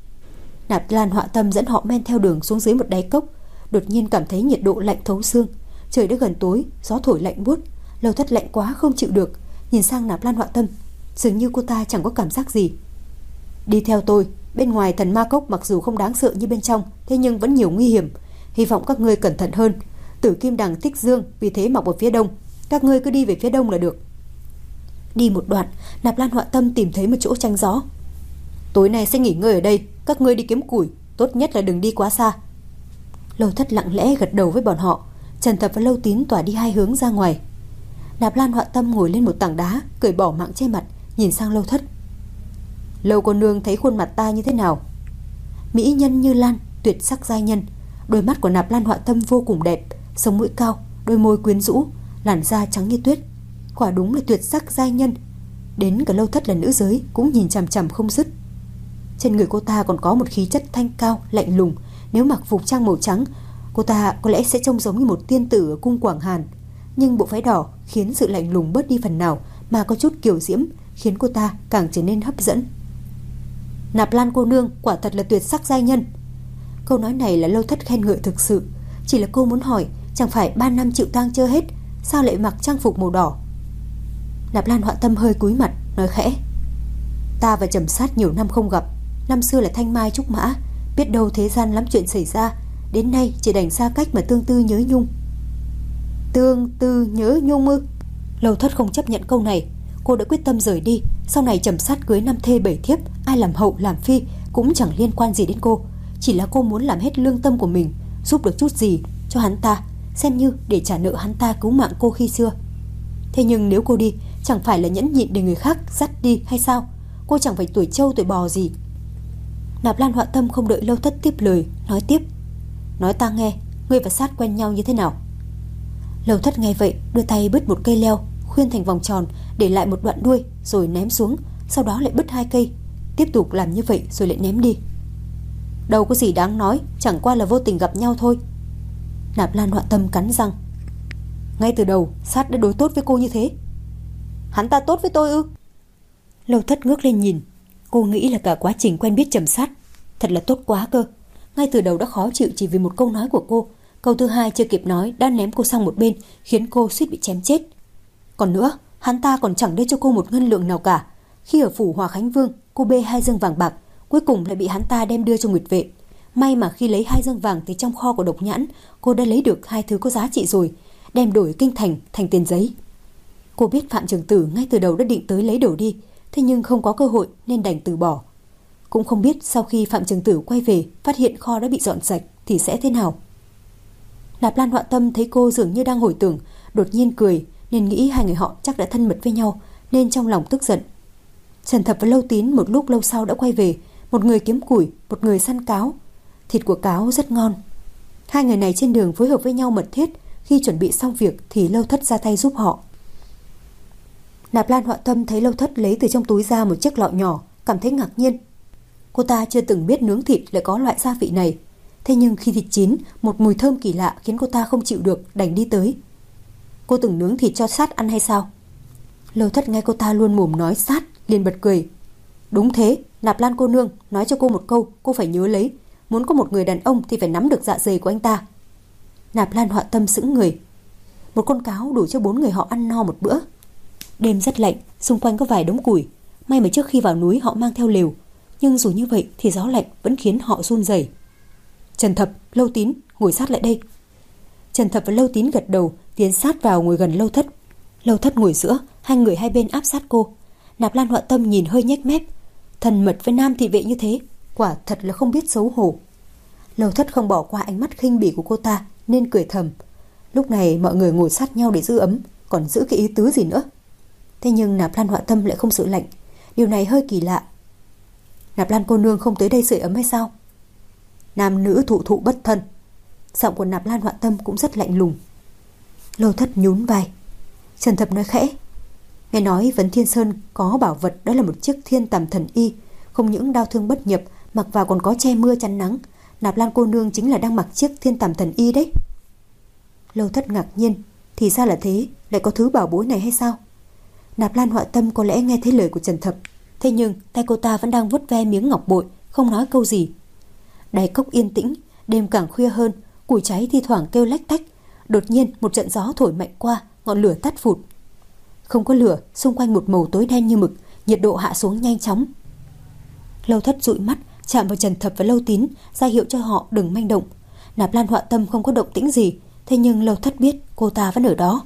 Nạp Lan Họa Tâm dẫn họ men theo đường xuống dưới một đáy cốc. Đột nhiên cảm thấy nhiệt độ lạnh thấu xương. Trời đã gần tối, gió thổi lạnh buốt. Lâu Thất lạnh quá không chịu được, nhìn sang Nạp Lan Họa Tâm, dường như cô ta chẳng có cảm giác gì. Đi theo tôi. Bên ngoài Thần Ma Cốc mặc dù không đáng sợ như bên trong, thế nhưng vẫn nhiều nguy hiểm. Hy vọng các ngươi cẩn thận hơn. Tử Kim Đằng thích dương, vì thế mọc ở phía đông. Các ngươi cứ đi về phía đông là được. Đi một đoạn, Nạp Lan Họa Tâm tìm thấy một chỗ tránh gió. Tối nay sẽ nghỉ ngơi ở đây. Các ngươi đi kiếm củi, tốt nhất là đừng đi quá xa. Lâu Thất lặng lẽ gật đầu với bọn họ. Trần Thập và Lâu Tín tỏa đi hai hướng ra ngoài. Nạp Lan Họa Tâm ngồi lên một tảng đá, cởi bỏ mạng che mặt, nhìn sang Lâu Thất. Lâu cô nương thấy khuôn mặt ta như thế nào? Mỹ nhân như lan, tuyệt sắc giai nhân. Đôi mắt của Nạp Lan Họa Tâm vô cùng đẹp, sống mũi cao, đôi môi quyến rũ, làn da trắng như tuyết. Quả đúng là tuyệt sắc giai nhân. Đến cả Lâu Thất là nữ giới cũng nhìn chằm chằm không dứt. Trên người cô ta còn có một khí chất thanh cao, lạnh lùng. Nếu mặc phục trang màu trắng, cô ta có lẽ sẽ trông giống như một tiên tử ở cung Quảng Hàn. Nhưng bộ váy đỏ khiến sự lạnh lùng bớt đi phần nào, mà có chút kiều diễm, khiến cô ta càng trở nên hấp dẫn. Nạp Lan cô nương quả thật là tuyệt sắc giai nhân. Câu nói này là Lâu Thất khen ngợi thực sự. Chỉ là cô muốn hỏi, chẳng phải ba năm chịu tang chưa hết, sao lại mặc trang phục màu đỏ? Nạp Lan Họa Tâm hơi cúi mặt, nói khẽ. Ta và Trầm Sát nhiều năm không gặp. Năm xưa là thanh mai trúc mã, biết đâu thế gian lắm chuyện xảy ra, đến nay chỉ đành xa cách mà tương tư nhớ nhung. Tương tư nhớ nhung ư? Lâu Thất không chấp nhận câu này. Cô đã quyết tâm rời đi. Sau này Trầm Sát cưới năm thê bảy thiếp, ai làm hậu làm phi, cũng chẳng liên quan gì đến cô. Chỉ là cô muốn làm hết lương tâm của mình, giúp được chút gì cho hắn ta, xem như để trả nợ hắn ta cứu mạng cô khi xưa. Thế nhưng nếu cô đi, chẳng phải là nhẫn nhịn để người khác dắt đi hay sao? Cô chẳng phải tuổi trâu tuổi bò gì. Nạp Lan Họa Tâm không đợi Lâu Thất tiếp lời, nói tiếp: Nói ta nghe, ngươi và Sát quen nhau như thế nào? Lâu Thất nghe vậy, đưa tay bứt một cây leo, khuyên thành vòng tròn, để lại một đoạn đuôi rồi ném xuống, sau đó lại bứt hai cây, tiếp tục làm như vậy rồi lại ném đi. Đâu có gì đáng nói, chẳng qua là vô tình gặp nhau thôi. Nạp Lan Họa Tâm cắn răng. Ngay từ đầu Sát đã đối tốt với cô như thế. Hắn ta tốt với tôi ư? Lâu Thất ngước lên nhìn. Cô nghĩ là cả quá trình quen biết Trầm Sát thật là tốt quá cơ. Ngay từ đầu đã khó chịu chỉ vì một câu nói của cô. Câu thứ hai chưa kịp nói đã ném cô sang một bên, khiến cô suýt bị chém chết. Còn nữa, hắn ta còn chẳng đưa cho cô một ngân lượng nào cả. Khi ở phủ Hòa Khánh Vương, cô bê hai dương vàng bạc, cuối cùng lại bị hắn ta đem đưa cho Nguyệt Vệ. May mà khi lấy hai dương vàng từ trong kho của Độc Nhãn, cô đã lấy được hai thứ có giá trị rồi, đem đổi kinh thành thành tiền giấy. Cô biết Phạm Trường Tử ngay từ đầu đã định tới lấy đồ đi, thế nhưng không có cơ hội nên đành từ bỏ. Cũng không biết sau khi Phạm Trường Tử quay về phát hiện kho đã bị dọn sạch thì sẽ thế nào. Nạp Lan Họa Tâm thấy cô dường như đang hồi tưởng, đột nhiên cười, nên nghĩ hai người họ chắc đã thân mật với nhau, nên trong lòng tức giận. Trần Thập và Lâu Tín một lúc lâu sau đã quay về, một người kiếm củi, một người săn cáo. Thịt của cáo rất ngon. Hai người này trên đường phối hợp với nhau mật thiết, khi chuẩn bị xong việc thì Lâu Thất ra tay giúp họ. Nạp Lan Họa Tâm thấy Lâu Thất lấy từ trong túi ra một chiếc lọ nhỏ, cảm thấy ngạc nhiên. Cô ta chưa từng biết nướng thịt lại có loại gia vị này. Thế nhưng khi thịt chín, một mùi thơm kỳ lạ khiến cô ta không chịu được, đành đi tới. Cô từng nướng thịt cho Sát ăn hay sao? Lâu Thất nghe cô ta luôn mồm nói Sát, liền bật cười. Đúng thế, Nạp Lan cô nương nói cho cô một câu, cô phải nhớ lấy. Muốn có một người đàn ông thì phải nắm được dạ dày của anh ta. Nạp Lan Họa Tâm sững người. Một con cáo đủ cho bốn người họ ăn no một bữa. Đêm rất lạnh, xung quanh có vài đống củi. May mà trước khi vào núi họ mang theo lều, nhưng dù như vậy thì gió lạnh vẫn khiến họ run rẩy. Trần Thập, Lâu Tín, ngồi sát lại đây. Trần Thập và Lâu Tín gật đầu, tiến sát vào ngồi gần Lâu Thất. Lâu Thất ngồi giữa, hai người hai bên áp sát cô. Nạp Lan Họa Tâm nhìn hơi nhếch mép. Thân mật với nam thị vệ như thế, quả thật là không biết xấu hổ. Lâu Thất không bỏ qua ánh mắt khinh bỉ của cô ta nên cười thầm. Lúc này mọi người ngồi sát nhau để giữ ấm, còn giữ cái ý tứ gì nữa. Thế nhưng Nạp Lan Họa Tâm lại không sợ lạnh. Điều này hơi kỳ lạ. Nạp Lan cô nương không tới đây sưởi ấm hay sao? Nam nữ thụ thụ bất thân. Giọng của Nạp Lan Họa Tâm cũng rất lạnh lùng. Lâu Thất nhún vai. Trần Thập nói khẽ. Nghe nói Vấn Thiên Sơn có bảo vật, đó là một chiếc thiên tầm thần y, không những đau thương bất nhập, mặc vào còn có che mưa chắn nắng. Nạp Lan cô nương chính là đang mặc chiếc thiên tầm thần y đấy. Lâu Thất ngạc nhiên. Thì ra là thế, lại có thứ bảo bối này hay sao? Nạp Lan Họa Tâm có lẽ nghe thấy lời của Trần Thập, thế nhưng tay cô ta vẫn đang vuốt ve miếng ngọc bội, không nói câu gì. Đáy cốc yên tĩnh, đêm càng khuya hơn, củi cháy thi thoảng kêu lách tách. Đột nhiên một trận gió thổi mạnh qua, ngọn lửa tắt phụt. Không có lửa, xung quanh một màu tối đen như mực, nhiệt độ hạ xuống nhanh chóng. Lâu Thất dụi mắt, chạm vào Trần Thập và Lâu Tín, ra hiệu cho họ đừng manh động. Nạp Lan Họa Tâm không có động tĩnh gì, thế nhưng Lâu Thất biết cô ta vẫn ở đó.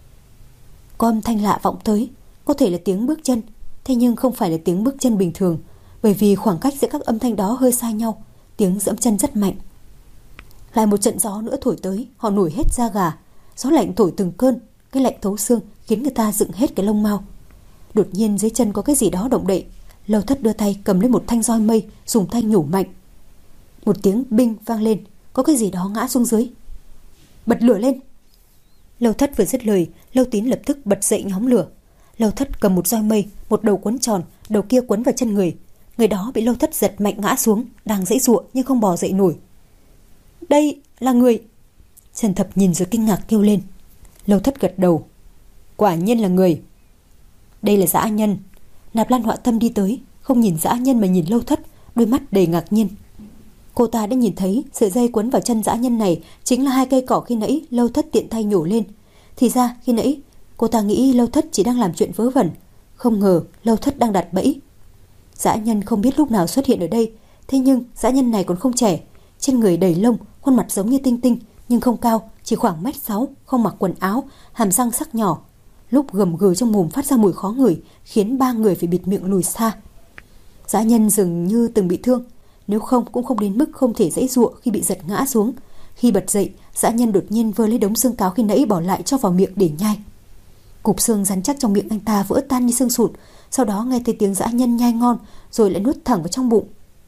Có âm thanh lạ vọng tới, có thể là tiếng bước chân, thế nhưng không phải là tiếng bước chân bình thường, bởi vì khoảng cách giữa các âm thanh đó hơi xa nhau, tiếng dẫm chân rất mạnh. Lại một trận gió nữa thổi tới, họ nổi hết da gà. Gió lạnh thổi từng cơn, cái lạnh thấu xương khiến người ta dựng hết cái lông mao. Đột nhiên dưới chân có cái gì đó động đậy. Lâu Thất đưa tay cầm lên một thanh roi mây, dùng tay nhổ mạnh. Một tiếng binh vang lên, có cái gì đó ngã xuống dưới. Bật lửa lên. Lâu Thất vừa dứt lời, Lâu Tín lập tức bật dậy nhóm lửa. Lâu Thất cầm một roi mây, một đầu quấn tròn, đầu kia quấn vào chân người. Người đó bị Lâu Thất giật mạnh ngã xuống, đang giãy giụa nhưng không bò dậy nổi. Đây là người. Trần Thập nhìn rồi kinh ngạc kêu lên. Lâu Thất gật đầu. Quả nhiên là người. Đây là dã nhân. Nạp Lan Họa Tâm đi tới, không nhìn dã nhân mà nhìn Lâu Thất, đôi mắt đầy ngạc nhiên. Cô ta đã nhìn thấy sợi dây quấn vào chân dã nhân này chính là hai cây cỏ khi nãy Lâu Thất tiện tay nhổ lên. Thì ra khi nãy cô ta nghĩ Lâu Thất chỉ đang làm chuyện vớ vẩn, không ngờ Lâu Thất đang đặt bẫy. Dã nhân không biết lúc nào xuất hiện ở đây, thế nhưng dã nhân này còn không trẻ, trên người đầy lông, khuôn mặt giống như tinh tinh nhưng không cao, chỉ khoảng mét sáu, không mặc quần áo, hàm răng sắc nhỏ. Lúc gầm gừ trong mồm phát ra mùi khó ngửi, khiến ba người phải bịt miệng lùi xa. Dã nhân dường như từng bị thương, nếu không cũng không đến mức không thể giãy giụa khi bị giật ngã xuống. Khi bật dậy, dã nhân đột nhiên vơ lấy đống xương cáo khi nãy bỏ lại cho vào miệng để nhai. Cục xương rắn chắc trong miệng anh ta vỡ tan như xương sụn, sau đó nghe thấy tiếng dã nhân nhai ngon rồi lại nuốt thẳng vào trong bụng.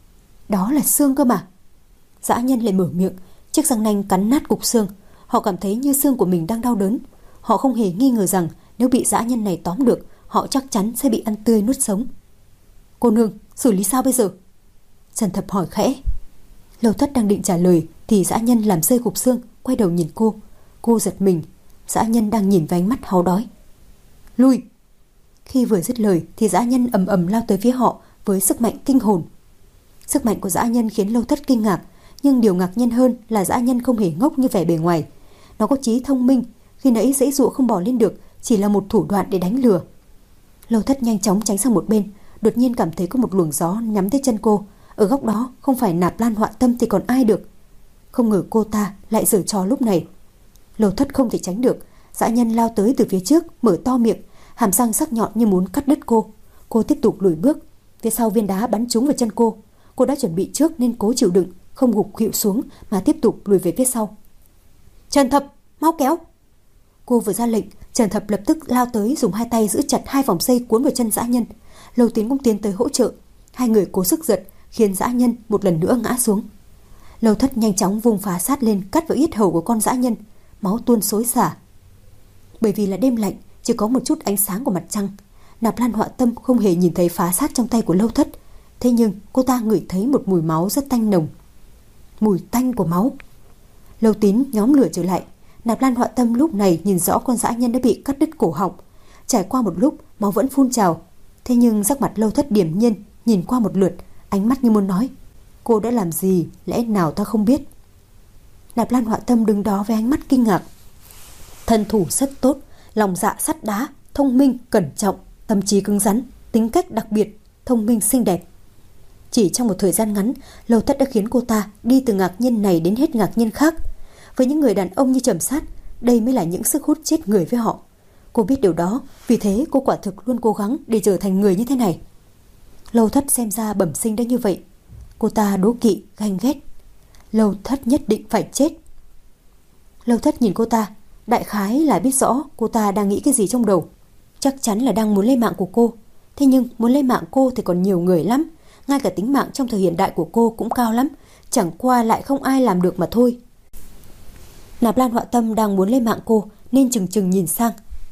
Đó là xương cơ mà. Dã nhân lại mở miệng, chiếc răng nanh cắn nát cục xương. Họ cảm thấy như xương của mình đang đau đớn. Họ không hề nghi ngờ rằng nếu bị dã nhân này tóm được, họ chắc chắn sẽ bị ăn tươi nuốt sống. Cô nương, xử lý sao bây giờ? Trần Thập hỏi khẽ. Lâu Thất đang định trả lời thì dã nhân làm rơi cục xương, quay đầu nhìn cô. Cô giật mình. Dã nhân đang nhìn với ánh mắt háu đói. Lui! Khi vừa dứt lời thì dã nhân ầm ầm lao tới phía họ với sức mạnh kinh hồn. Sức mạnh của dã nhân khiến Lâu Thất kinh ngạc, nhưng điều ngạc nhiên hơn là dã nhân không hề ngốc như vẻ bề ngoài. Nó có trí thông minh, khi nãy giãy giụa không bò lên được chỉ là một thủ đoạn để đánh lừa. Lâu Thất nhanh chóng tránh sang một bên, đột nhiên cảm thấy có một luồng gió nhắm tới chân cô. Ở góc đó không phải Nạp Lan Họa Tâm thì còn ai được. Không ngờ cô ta lại giở trò lúc này. Lâu Thất không thể tránh được, dã nhân lao tới từ phía trước, mở to miệng, hàm răng sắc nhọn như muốn cắt đứt cô. Cô tiếp tục lùi bước, phía sau viên đá bắn trúng vào chân cô. Cô đã chuẩn bị trước nên cố chịu đựng, không gục khuỵu xuống mà tiếp tục lùi về phía sau. Trần Thập, mau kéo! Cô vừa ra lệnh, Trần Thập lập tức lao tới, dùng hai tay giữ chặt hai vòng dây cuốn vào chân dã nhân. Lâu Tiến cũng tiến tới hỗ trợ. Hai người cố sức giật, khiến dã nhân một lần nữa ngã xuống. Lâu Thất nhanh chóng vung phá sát lên, cắt vào yết hầu của con dã nhân. Máu tuôn xối xả. Bởi vì là đêm lạnh, chỉ có một chút ánh sáng của mặt trăng, Nạp Lan Họa Tâm không hề nhìn thấy phá sát trong tay của Lâu Thất. Thế nhưng cô ta ngửi thấy một mùi máu rất tanh nồng. Mùi tanh của máu. Lâu Tín nhóm lửa trở lại. Nạp Lan Họa Tâm lúc này nhìn rõ con dã nhân đã bị cắt đứt cổ họng. Trải qua một lúc, máu vẫn phun trào. Thế nhưng sắc mặt Lâu Thất điềm nhiên, nhìn qua một lượt, ánh mắt như muốn nói: cô đã làm gì, lẽ nào ta không biết? Nạp Lan Họa Tâm đứng đó với ánh mắt kinh ngạc. Thân thủ rất tốt, lòng dạ sắt đá, thông minh, cẩn trọng, tâm trí cứng rắn, tính cách đặc biệt, thông minh xinh đẹp. Chỉ trong một thời gian ngắn, Lâu Thất đã khiến cô ta đi từ ngạc nhiên này đến hết ngạc nhiên khác. Với những người đàn ông như Trầm Sát, đây mới là những sức hút chết người với họ. Cô biết điều đó, vì thế cô quả thực luôn cố gắng để trở thành người như thế này. Lâu Thất xem ra bẩm sinh đã như vậy. Cô ta đố kỵ, ganh ghét. Lâu Thất nhất định phải chết. Lâu Thất nhìn cô ta, đại khái là biết rõ cô ta đang nghĩ cái gì trong đầu. Chắc chắn là đang muốn lấy mạng của cô. Thế nhưng muốn lấy mạng cô thì còn nhiều người lắm. Ngay cả tính mạng trong thời hiện đại của cô cũng cao lắm. Chẳng qua lại không ai làm được mà thôi. Nạp Lan Họa Tâm đang muốn lấy mạng cô nên chừng chừng nhìn sang.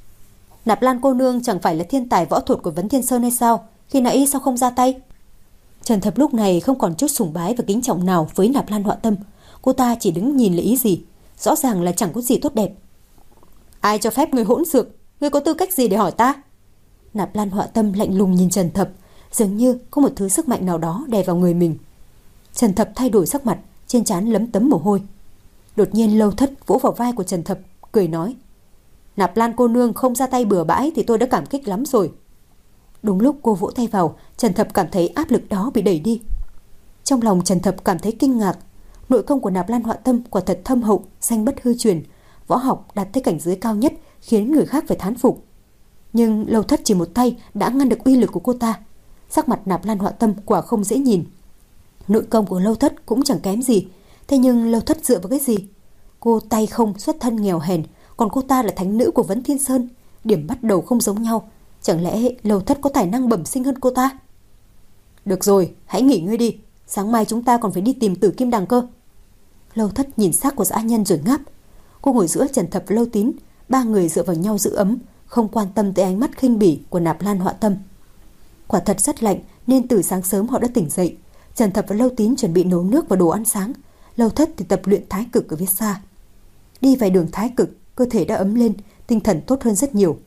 Nạp Lan cô nương chẳng phải là thiên tài võ thuật của Vấn Thiên Sơn hay sao? Khi nãy sao không ra tay? Trần Thập lúc này không còn chút sùng bái và kính trọng nào với Nạp Lan Họa Tâm. Cô ta chỉ đứng nhìn là ý gì? Rõ ràng là chẳng có gì tốt đẹp. Ai cho phép người hỗn xược? Người có tư cách gì để hỏi ta? Nạp Lan Họa Tâm lạnh lùng nhìn Trần Thập, dường như có một thứ sức mạnh nào đó đè vào người mình. Trần Thập thay đổi sắc mặt, trên trán lấm tấm mồ hôi. Đột nhiên Lâu Thất vỗ vào vai của Trần Thập, cười nói: Nạp Lan cô nương không ra tay bừa bãi thì tôi đã cảm kích lắm rồi. Đúng lúc cô vỗ tay vào, Trần Thập cảm thấy áp lực đó bị đẩy đi. Trong lòng Trần Thập cảm thấy kinh ngạc. Nội công của Nạp Lan Họa Tâm quả thật thâm hậu, danh bất hư truyền, võ học đạt tới cảnh giới cao nhất, khiến người khác phải thán phục. Nhưng Lâu Thất chỉ một tay đã ngăn được uy lực của cô ta. Sắc mặt Nạp Lan Họa Tâm quả không dễ nhìn. Nội công của Lâu Thất cũng chẳng kém gì. Thế nhưng Lâu Thất dựa vào cái gì? Cô tay không, xuất thân nghèo hèn, còn cô ta là thánh nữ của Vấn Thiên Sơn. Điểm bắt đầu không giống nhau. Chẳng lẽ Lâu Thất có tài năng bẩm sinh hơn cô ta? Được rồi, hãy nghỉ ngơi đi. Sáng mai chúng ta còn phải đi tìm Tử Kim Đằng cơ. Lâu Thất nhìn xác của dã nhân rồi ngáp. Cô ngồi giữa Trần Thập và Lâu Tín, ba người dựa vào nhau giữ ấm, không quan tâm tới ánh mắt khinh bỉ của Nạp Lan Họa Tâm. Quả thật rất lạnh nên từ sáng sớm họ đã tỉnh dậy. Trần Thập và Lâu Tín chuẩn bị nấu nước và đồ ăn sáng. Lâu Thất thì tập luyện thái cực ở phía xa. Đi vài đường thái cực, cơ thể đã ấm lên, tinh thần tốt hơn rất nhiều.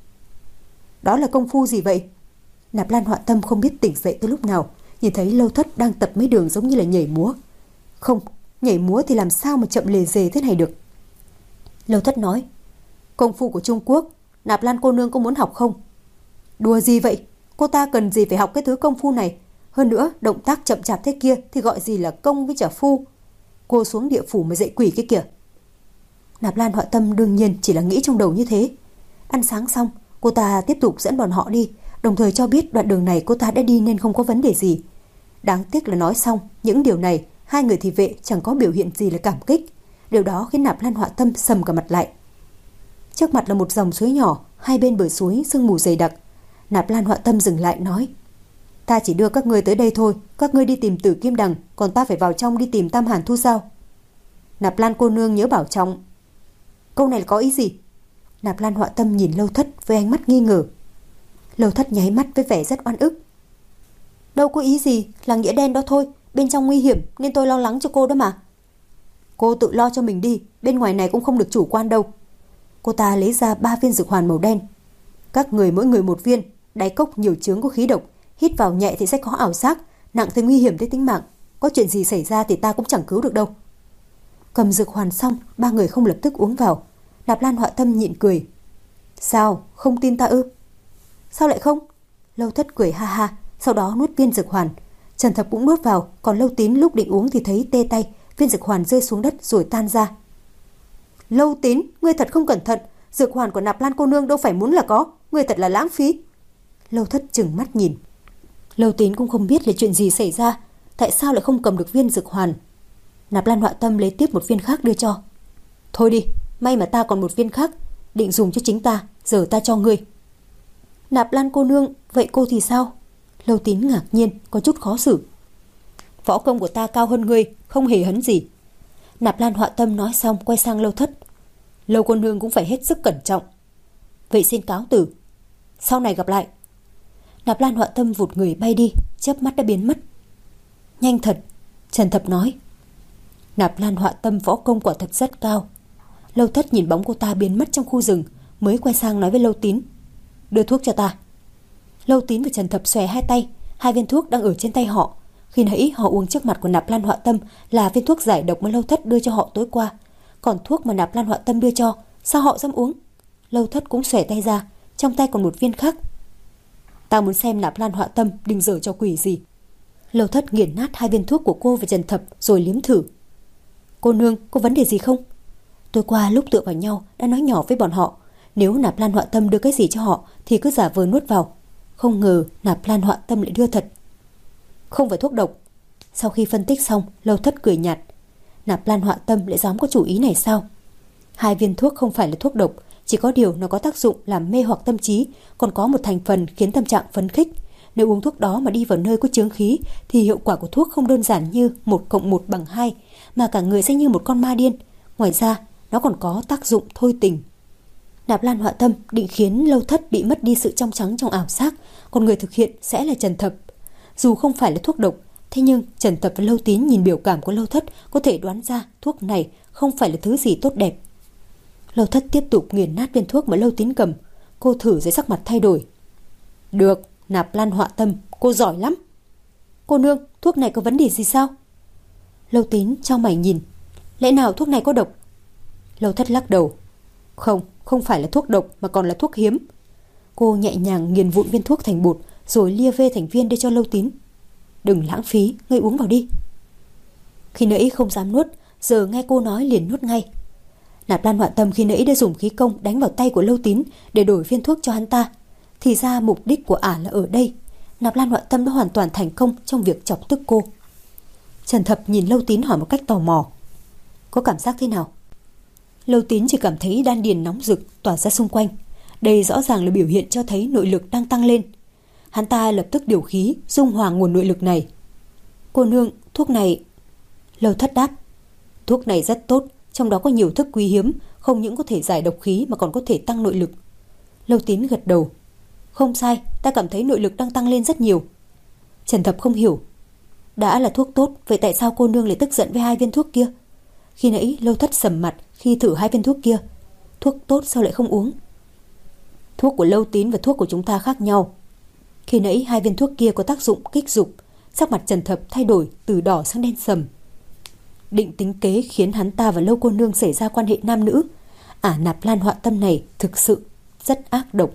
Đó là công phu gì vậy? Nạp Lan Họa Tâm không biết tỉnh dậy tới lúc nào, nhìn thấy Lâu Thất đang tập mấy đường giống như là nhảy múa. Không, nhảy múa thì làm sao mà chậm lề dề thế này được. Lâu Thất nói: Công phu của Trung Quốc, Nạp Lan cô nương có muốn học không? Đùa gì vậy? Cô ta cần gì phải học cái thứ công phu này? Hơn nữa, động tác chậm chạp thế kia thì gọi gì là công với trả phu? Cô xuống địa phủ mà dạy quỷ cái kìa. Nạp Lan Họa Tâm đương nhiên chỉ là nghĩ trong đầu như thế. Ăn sáng xong, cô ta tiếp tục dẫn bọn họ đi, đồng thời cho biết đoạn đường này cô ta đã đi nên không có vấn đề gì. Đáng tiếc là nói xong những điều này, hai người thị vệ chẳng có biểu hiện gì là cảm kích. Điều đó khiến Nạp Lan Họa Tâm sầm cả mặt lại. Trước mặt là một dòng suối nhỏ, hai bên bờ suối sương mù dày đặc. Nạp Lan Họa Tâm dừng lại nói: "Ta chỉ đưa các ngươi tới đây thôi, các ngươi đi tìm Tử Kim Đằng, còn ta phải vào trong đi tìm Tam Hàn Thu sao?" Nạp Lan cô nương nhớ bảo trọng. Câu này là có ý gì? Nạp Lan Họa Tâm nhìn Lâu Thất với ánh mắt nghi ngờ. Lâu Thất nháy mắt với vẻ rất oan ức. Đâu có ý gì, là nghĩa đen đó thôi, bên trong nguy hiểm nên tôi lo lắng cho cô đó mà. Cô tự lo cho mình đi, bên ngoài này cũng không được chủ quan đâu. Cô ta lấy ra ba viên dược hoàn màu đen. Các người mỗi người một viên, đáy cốc nhiều chướng có khí độc, hít vào nhẹ thì sẽ có ảo giác, nặng thì nguy hiểm tới tính mạng. Có chuyện gì xảy ra thì ta cũng chẳng cứu được đâu. Cầm dược hoàn xong, ba người không lập tức uống vào. Nạp Lan Họa Tâm nhịn cười. Sao, không tin ta ư? Sao lại không? Lâu Thất cười ha ha, sau đó nuốt viên dược hoàn. Trần Thập cũng nuốt vào, còn Lâu Tín lúc định uống thì thấy tê tay, viên dược hoàn rơi xuống đất rồi tan ra. Lâu Tín, ngươi thật không cẩn thận, dược hoàn của Nạp Lan cô nương đâu phải muốn là có, ngươi thật là lãng phí. Lâu Thất trừng mắt nhìn. Lâu Tín cũng không biết là chuyện gì xảy ra, tại sao lại không cầm được viên dược hoàn. Nạp Lan Họa Tâm lấy tiếp một viên khác đưa cho. Thôi đi, may mà ta còn một viên khác, định dùng cho chính ta, giờ ta cho ngươi. Nạp Lan cô nương, vậy cô thì sao? Lâu Tín ngạc nhiên, có chút khó xử. Võ công của ta cao hơn ngươi, không hề hấn gì. Nạp Lan Họa Tâm nói xong quay sang Lâu Thất. Lâu cô nương cũng phải hết sức cẩn trọng. Vậy xin cáo từ, sau này gặp lại. Nạp Lan Họa Tâm vụt người bay đi, chớp mắt đã biến mất. Nhanh thật, Trần Thập nói. Nạp Lan Họa Tâm võ công quả thật rất cao. Lâu Thất nhìn bóng cô ta biến mất trong khu rừng, mới quay sang nói với Lâu Tín. Đưa thuốc cho ta. Lâu Tín và Trần Thập xòe hai tay, hai viên thuốc đang ở trên tay họ. Khi nãy họ uống trước mặt của Nạp Lan Họa Tâm là viên thuốc giải độc mà Lâu Thất đưa cho họ tối qua. Còn thuốc mà Nạp Lan Họa Tâm đưa cho, sao họ dám uống? Lâu Thất cũng xòe tay ra, trong tay còn một viên khác. Ta muốn xem Nạp Lan Họa Tâm định giở cho quỷ gì. Lâu Thất nghiền nát hai viên thuốc của cô và Trần Thập rồi liếm thử. Cô nương, có vấn đề gì không? Tối qua lúc tựa vào nhau đã nói nhỏ với bọn họ, nếu Nạp Lan Họa Tâm đưa cái gì cho họ thì cứ giả vờ nuốt vào. Không ngờ Nạp Lan Họa Tâm lại đưa thật. Không phải thuốc độc. Sau khi phân tích xong, Lâu Thất cười nhạt. Nạp Lan Họa Tâm lại dám có chủ ý này sao? Hai viên thuốc không phải là thuốc độc, chỉ có điều nó có tác dụng làm mê hoặc tâm trí, còn có một thành phần khiến tâm trạng phấn khích. Nếu uống thuốc đó mà đi vào nơi có chướng khí thì hiệu quả của thuốc không đơn giản như một cộng một bằng hai, mà cả người sẽ như một con ma điên. Ngoài ra, nó còn có tác dụng thôi tình. Nạp Lan Họa Tâm định khiến Lâu Thất bị mất đi sự trong trắng trong ảo giác, còn người thực hiện sẽ là Trần Thập. Dù không phải là thuốc độc, thế nhưng Trần Thập và Lâu Tín nhìn biểu cảm của Lâu Thất có thể đoán ra thuốc này không phải là thứ gì tốt đẹp. Lâu Thất tiếp tục nghiền nát viên thuốc mà Lâu Tín cầm. Cô thử rồi sắc mặt thay đổi. Được, Nạp Lan Họa Tâm, cô giỏi lắm. Cô nương, thuốc này có vấn đề gì sao? Lâu Tín trong mày nhìn. Lẽ nào thuốc này có độc? Lâu Thất lắc đầu. Không, không phải là thuốc độc mà còn là thuốc hiếm. Cô nhẹ nhàng nghiền vụn viên thuốc thành bột rồi lia vê thành viên đưa cho Lâu Tín. Đừng lãng phí, ngươi uống vào đi. Khi nãy không dám nuốt, giờ nghe cô nói liền nuốt ngay. Nạp Lan Họa Tâm khi nãy đã dùng khí công đánh vào tay của Lâu Tín để đổi viên thuốc cho hắn ta. Thì ra mục đích của ả là ở đây. Nạp Lan Họa Tâm đã hoàn toàn thành công trong việc chọc tức cô. Trần Thập nhìn Lâu Tín hỏi một cách tò mò. Có cảm giác thế nào? Lâu Tín chỉ cảm thấy đan điền nóng rực tỏa ra xung quanh. Đây rõ ràng là biểu hiện cho thấy nội lực đang tăng lên. Hắn ta lập tức điều khí dung hòa nguồn nội lực này. Cô nương, thuốc này... Lâu Thất đáp. Thuốc này rất tốt, trong đó có nhiều thức quý hiếm, không những có thể giải độc khí mà còn có thể tăng nội lực. Lâu Tín gật đầu. Không sai, ta cảm thấy nội lực đang tăng lên rất nhiều. Trần Thập không hiểu. Đã là thuốc tốt, vậy tại sao cô nương lại tức giận với hai viên thuốc kia? Khi nãy Lâu Thất sầm mặt khi thử hai viên thuốc kia. Thuốc tốt sao lại không uống? Thuốc của Lâu Tín và thuốc của chúng ta khác nhau. Khi nãy hai viên thuốc kia có tác dụng kích dục. Sắc mặt Trần Thập thay đổi từ đỏ sang đen sầm. Định tính kế khiến hắn ta và Lâu cô nương xảy ra quan hệ nam nữ. Ả Nạp Lan Họa Tâm này thực sự rất ác độc.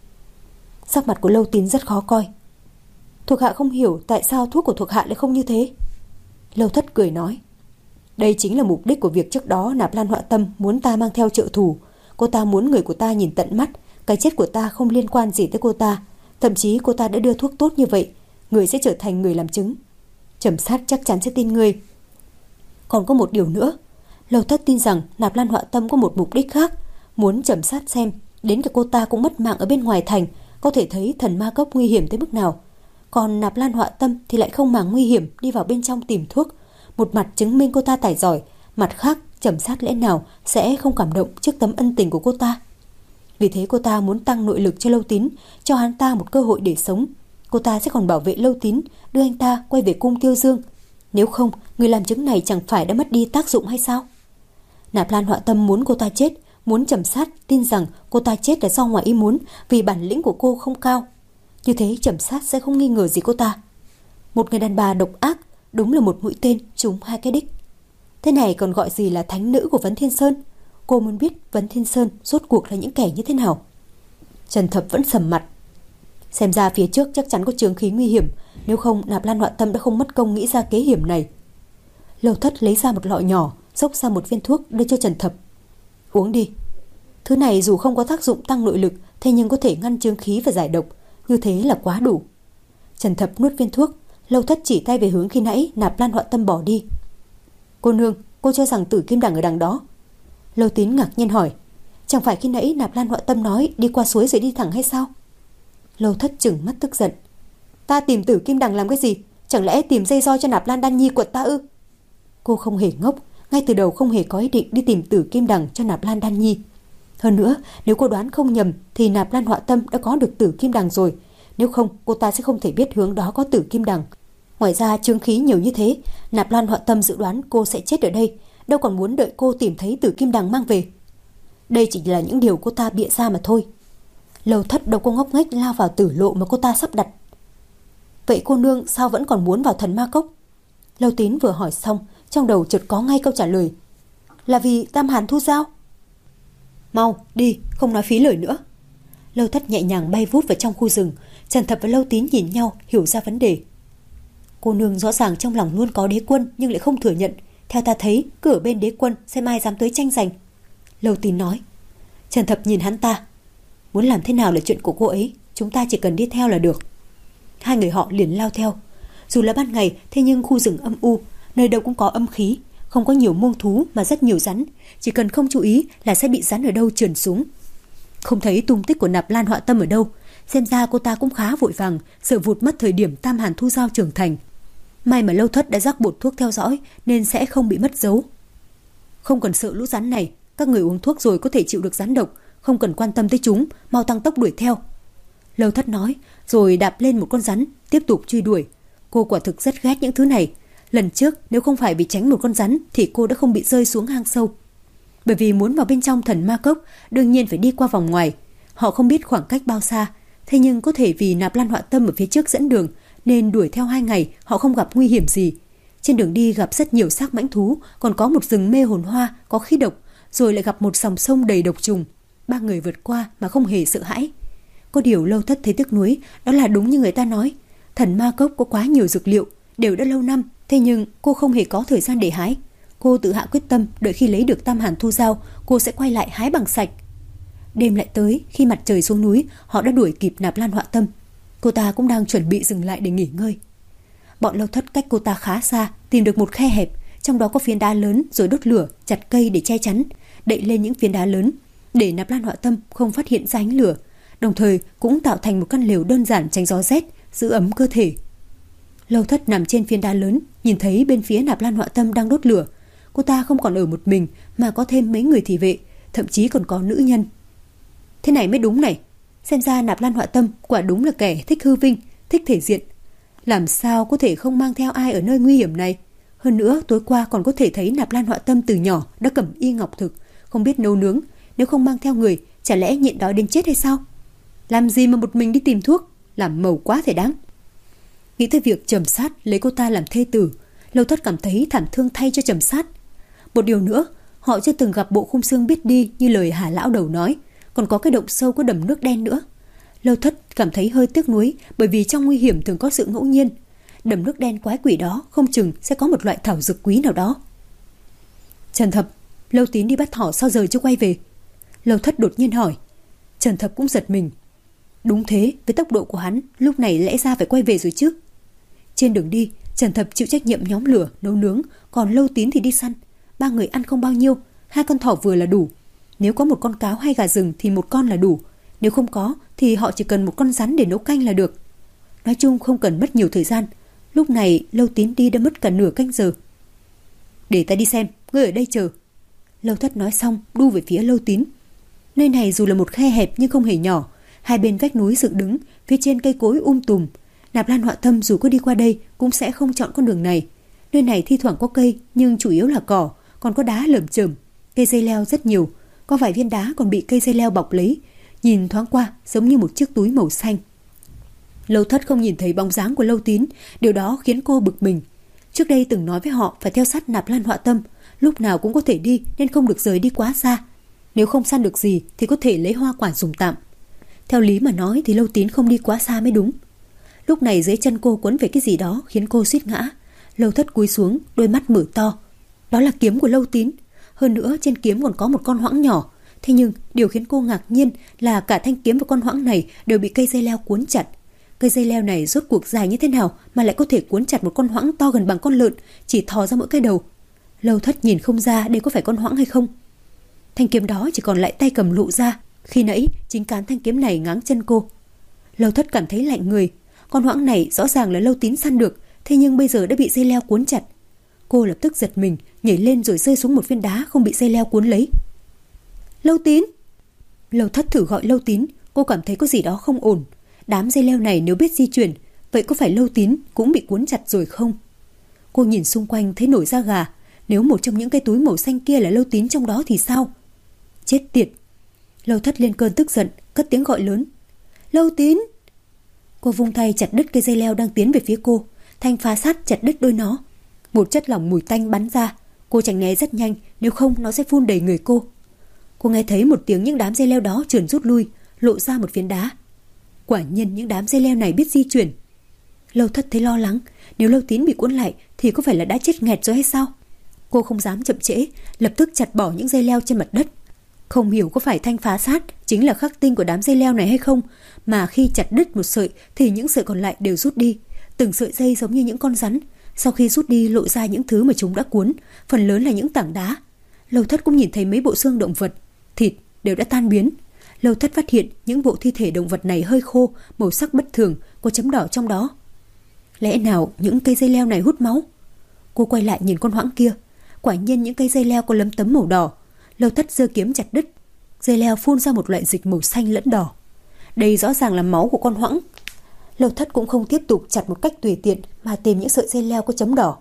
Sắc mặt của Lâu Tín rất khó coi. Thuộc hạ không hiểu tại sao thuốc của thuộc hạ lại không như thế. Lâu Thất cười nói. Đây chính là mục đích của việc trước đó Nạp Lan Họa Tâm muốn ta mang theo trợ thủ. Cô ta muốn người của ta nhìn tận mắt. Cái chết của ta không liên quan gì tới cô ta. Thậm chí cô ta đã đưa thuốc tốt như vậy, người sẽ trở thành người làm chứng. Trầm Sát chắc chắn sẽ tin ngươi. Còn có một điều nữa, Lâu Thất tin rằng Nạp Lan Họa Tâm có một mục đích khác, muốn Trầm Sát xem đến cả cô ta cũng mất mạng ở bên ngoài thành, có thể thấy thần ma cốc nguy hiểm tới mức nào. Còn Nạp Lan Họa Tâm thì lại không màng nguy hiểm đi vào bên trong tìm thuốc, một mặt chứng minh cô ta tài giỏi, mặt khác Trầm Sát lẽ nào sẽ không cảm động trước tấm ân tình của cô ta. Vì thế cô ta muốn tăng nội lực cho Lâu Tín, cho hắn ta một cơ hội để sống. Cô ta sẽ còn bảo vệ Lâu Tín, đưa anh ta quay về cung Tiêu Dương. Nếu không, người làm chứng này chẳng phải đã mất đi tác dụng hay sao? Nạp Lan Họa Tâm muốn cô ta chết, muốn Trầm Sát tin rằng cô ta chết là do ngoài ý muốn, vì bản lĩnh của cô không cao. Như thế Trầm Sát sẽ không nghi ngờ gì cô ta. Một người đàn bà độc ác, đúng là một mũi tên trúng hai cái đích. Thế này còn gọi gì là thánh nữ của Vấn Thiên Sơn? Cô muốn biết Vấn Thiên Sơn rốt cuộc là những kẻ như thế nào. Trần Thập vẫn sầm mặt. Xem ra phía trước chắc chắn có chướng khí nguy hiểm, nếu không Nạp Lan Họa Tâm đã không mất công nghĩ ra kế hiểm này. Lâu Thất lấy ra một lọ nhỏ, xốc ra một viên thuốc đưa cho Trần Thập. Uống đi. Thứ này dù không có tác dụng tăng nội lực, thế nhưng có thể ngăn chướng khí và giải độc, như thế là quá đủ. Trần Thập nuốt viên thuốc. Lâu Thất chỉ tay về hướng khi nãy Nạp Lan Họa Tâm bỏ đi. Cô nương, cô cho rằng Tử Kim Đằng ở đằng đó? Lâu Tín ngạc nhiên hỏi. Chẳng phải khi nãy Nạp Lan Họa Tâm nói đi qua suối rồi đi thẳng hay sao? Lâu Thất trừng mắt tức giận. Ta tìm Tử Kim Đằng làm cái gì? Chẳng lẽ tìm dây do cho Nạp Lan Đan Nhi quật ta ư? Cô không hề ngốc, ngay từ đầu không hề có ý định đi tìm Tử Kim Đằng cho Nạp Lan Đan Nhi. Hơn nữa, nếu cô đoán không nhầm thì Nạp Lan Họa Tâm đã có được Tử Kim Đằng rồi. Nếu không, cô ta sẽ không thể biết hướng đó có Tử Kim Đằng. Ngoài ra chướng khí nhiều như thế, Nạp Lan Họa Tâm dự đoán cô sẽ chết ở đây, đâu còn muốn đợi cô tìm thấy Tử Kim Đằng mang về. Đây chỉ là những điều cô ta bịa ra mà thôi. Lâu Thất đâu có ngốc nghếch lao vào tử lộ mà cô ta sắp đặt. Vậy cô nương sao vẫn còn muốn vào thần ma cốc? Lâu Tín vừa hỏi xong, trong đầu chợt có ngay câu trả lời. Là vì Tam Hàn Thu Giao. Mau, đi, không nói phí lời nữa. Lâu Thất nhẹ nhàng bay vút vào trong khu rừng. Trần Thập và Lâu Tín nhìn nhau, hiểu ra vấn đề. Cô nương rõ ràng trong lòng luôn có đế quân nhưng lại không thừa nhận. Theo ta thấy, cứ ở bên đế quân xem ai dám tới tranh giành. Lâu Tín nói. Trần Thập nhìn hắn ta. Muốn làm thế nào là chuyện của cô ấy, chúng ta chỉ cần đi theo là được. Hai người họ liền lao theo. Dù là ban ngày, thế nhưng khu rừng âm u, nơi đâu cũng có âm khí, không có nhiều muông thú mà rất nhiều rắn. Chỉ cần không chú ý là sẽ bị rắn ở đâu trườn xuống. Không thấy tung tích của Nạp Lan Họa Tâm ở đâu. Xem ra cô ta cũng khá vội vàng, sợ vụt mất thời điểm Tam Hàn Thu Giao trưởng thành. May mà Lâu Thất đã rắc bột thuốc theo dõi nên sẽ không bị mất dấu. Không cần sợ lũ rắn này, các người uống thuốc rồi có thể chịu được rắn độc, không cần quan tâm tới chúng, mau tăng tốc đuổi theo. Lâu Thất nói, rồi đạp lên một con rắn, tiếp tục truy đuổi. Cô quả thực rất ghét những thứ này. Lần trước nếu không phải vì tránh một con rắn thì cô đã không bị rơi xuống hang sâu. Bởi vì muốn vào bên trong thần ma cốc, đương nhiên phải đi qua vòng ngoài. Họ không biết khoảng cách bao xa, thế nhưng có thể vì Nạp Lan Họa Tâm ở phía trước dẫn đường nên đuổi theo hai ngày họ không gặp nguy hiểm gì. Trên đường đi gặp rất nhiều xác mãnh thú, còn có một rừng mê hồn hoa có khí độc, rồi lại gặp một dòng sông đầy độc trùng. Ba người vượt qua mà không hề sợ hãi. Có điều Lâu Thất thấy tiếc nuối, đó là đúng như người ta nói, thần ma cốc có quá nhiều dược liệu, đều đã lâu năm, thế nhưng cô không hề có thời gian để hái. Cô tự hạ quyết tâm, đợi khi lấy được Tam Hàn Thu Giao, cô sẽ quay lại hái bằng sạch. Đêm lại tới, khi mặt trời xuống núi, họ đã đuổi kịp Nạp Lan Họa Tâm. Cô ta cũng đang chuẩn bị dừng lại để nghỉ ngơi. Bọn Lâu Thất cách cô ta khá xa, tìm được một khe hẹp, trong đó có phiến đá lớn, rồi đốt lửa, chặt cây để che chắn, đậy lên những phiến đá lớn, để Nạp Lan Họa Tâm không phát hiện ra ánh lửa, đồng thời cũng tạo thành một căn lều đơn giản tránh gió rét, giữ ấm cơ thể. Lâu Thất nằm trên phiến đá lớn, nhìn thấy bên phía Nạp Lan Họa Tâm đang đốt lửa. Cô ta không còn ở một mình mà có thêm mấy người thị vệ, thậm chí còn có nữ nhân. Thế này mới đúng này, xem ra Nạp Lan Họa Tâm quả đúng là kẻ thích hư vinh, thích thể diện. Làm sao có thể không mang theo ai ở nơi nguy hiểm này? Hơn nữa tối qua còn có thể thấy Nạp Lan Họa Tâm từ nhỏ đã cầm y ngọc thực, không biết nấu nướng, nếu không mang theo người, chả lẽ nhịn đói đến chết hay sao? Làm gì mà một mình đi tìm thuốc, làm màu quá thể đáng. Nghĩ tới việc Trầm Sát lấy cô ta làm thê tử, Lâu Thất cảm thấy thảm thương thay cho Trầm Sát. Một điều nữa, họ chưa từng gặp bộ khung xương biết đi như lời Hà lão đầu nói, còn có cái động sâu có đầm nước đen nữa. Lâu Thất cảm thấy hơi tiếc nuối, bởi vì trong nguy hiểm thường có sự ngẫu nhiên. Đầm nước đen quái quỷ đó không chừng sẽ có một loại thảo dược quý nào đó. Trần Thập, Lâu Tín đi bắt thỏ sao giờ chưa quay về? Lâu Thất đột nhiên hỏi. Trần Thập cũng giật mình. Đúng thế, với tốc độ của hắn, lúc này lẽ ra phải quay về rồi chứ. Trên đường đi, Trần Thập chịu trách nhiệm nhóm lửa, nấu nướng, còn Lâu Tín thì đi săn. Ba người ăn không bao nhiêu, hai con thỏ vừa là đủ. Nếu có một con cáo hay gà rừng thì một con là đủ. Nếu không có thì họ chỉ cần một con rắn để nấu canh là được. Nói chung không cần mất nhiều thời gian. Lúc này Lâu Tín đi đã mất cả nửa canh giờ. Để ta đi xem, ngươi ở đây chờ. Lâu Thất nói xong đu về phía Lâu Tín. Nơi này dù là một khe hẹp nhưng không hề nhỏ. Hai bên vách núi dựng đứng, phía trên cây cối um tùm. Nạp Lan Họa Tâm dù có đi qua đây cũng sẽ không chọn con đường này. Nơi này thi thoảng có cây nhưng chủ yếu là cỏ, còn có đá lởm chởm. Cây dây leo rất nhiều, có vài viên đá còn bị cây dây leo bọc lấy, nhìn thoáng qua giống như một chiếc túi màu xanh. Lâu Thất không nhìn thấy bóng dáng của Lâu Tín, điều đó khiến cô bực mình. Trước đây từng nói với họ phải theo sát Nạp Lan Họa Tâm, lúc nào cũng có thể đi nên không được rời đi quá xa. Nếu không săn được gì thì có thể lấy hoa quả dùng tạm. Theo lý mà nói thì Lâu Tín không đi quá xa mới đúng. Lúc này dưới chân cô quấn về cái gì đó khiến cô suýt ngã. Lâu Thất cúi xuống, đôi mắt mở to. Đó là kiếm của Lâu Tín. Hơn nữa trên kiếm còn có một con hoãng nhỏ. Thế nhưng điều khiến cô ngạc nhiên là cả thanh kiếm và con hoãng này đều bị cây dây leo cuốn chặt. Cây dây leo này rốt cuộc dài như thế nào mà lại có thể cuốn chặt một con hoãng to gần bằng con lợn, chỉ thò ra mỗi cái đầu. Lâu Thất nhìn không ra đây có phải con hoãng hay không. Thanh kiếm đó chỉ còn lại tay cầm lộ ra. Khi nãy chính cán thanh kiếm này ngáng chân cô. Lâu Thất cảm thấy lạnh người. Con hoãng này rõ ràng là Lâu Tín săn được, thế nhưng bây giờ đã bị dây leo cuốn chặt. Cô lập tức giật mình, nhảy lên rồi rơi xuống một viên đá không bị dây leo cuốn lấy. Lâu Tín! Lâu Thất thử gọi Lâu Tín, cô cảm thấy có gì đó không ổn. Đám dây leo này nếu biết di chuyển, vậy có phải Lâu Tín cũng bị cuốn chặt rồi không? Cô nhìn xung quanh thấy nổi da gà. Nếu một trong những cái túi màu xanh kia là Lâu Tín trong đó thì sao? Chết tiệt! Lâu Thất lên cơn tức giận, cất tiếng gọi lớn. Lâu Tín! Cô vung tay chặt đứt cây dây leo đang tiến về phía cô. Thanh phá sát chặt đứt đôi nó. Một chất lỏng mùi tanh bắn ra. Cô tránh né rất nhanh, nếu không nó sẽ phun đầy người cô. Cô nghe thấy một tiếng những đám dây leo đó trườn rút lui, lộ ra một phiến đá. Quả nhiên những đám dây leo này biết di chuyển. Lâu Thất thấy lo lắng, nếu Lâu Tín bị cuốn lại thì có phải là đã chết nghẹt rồi hay sao? Cô không dám chậm trễ, lập tức chặt bỏ những dây leo trên mặt đất. Không hiểu có phải thanh phá sát chính là khắc tinh của đám dây leo này hay không, mà khi chặt đứt một sợi thì những sợi còn lại đều rút đi. Từng sợi dây giống như những con rắn, sau khi rút đi lộ ra những thứ mà chúng đã cuốn, phần lớn là những tảng đá. Lâu Thất cũng nhìn thấy mấy bộ xương động vật, thịt đều đã tan biến. Lâu Thất phát hiện những bộ thi thể động vật này hơi khô, màu sắc bất thường, có chấm đỏ trong đó. Lẽ nào những cây dây leo này hút máu? Cô quay lại nhìn con hoãng kia, quả nhiên những cây dây leo có lấm tấm màu đỏ. Lâu Thất giơ kiếm chặt đứt, dây leo phun ra một loại dịch màu xanh lẫn đỏ. Đây rõ ràng là máu của con hoãng. Lâu Thất cũng không tiếp tục chặt một cách tùy tiện mà tìm những sợi dây leo có chấm đỏ.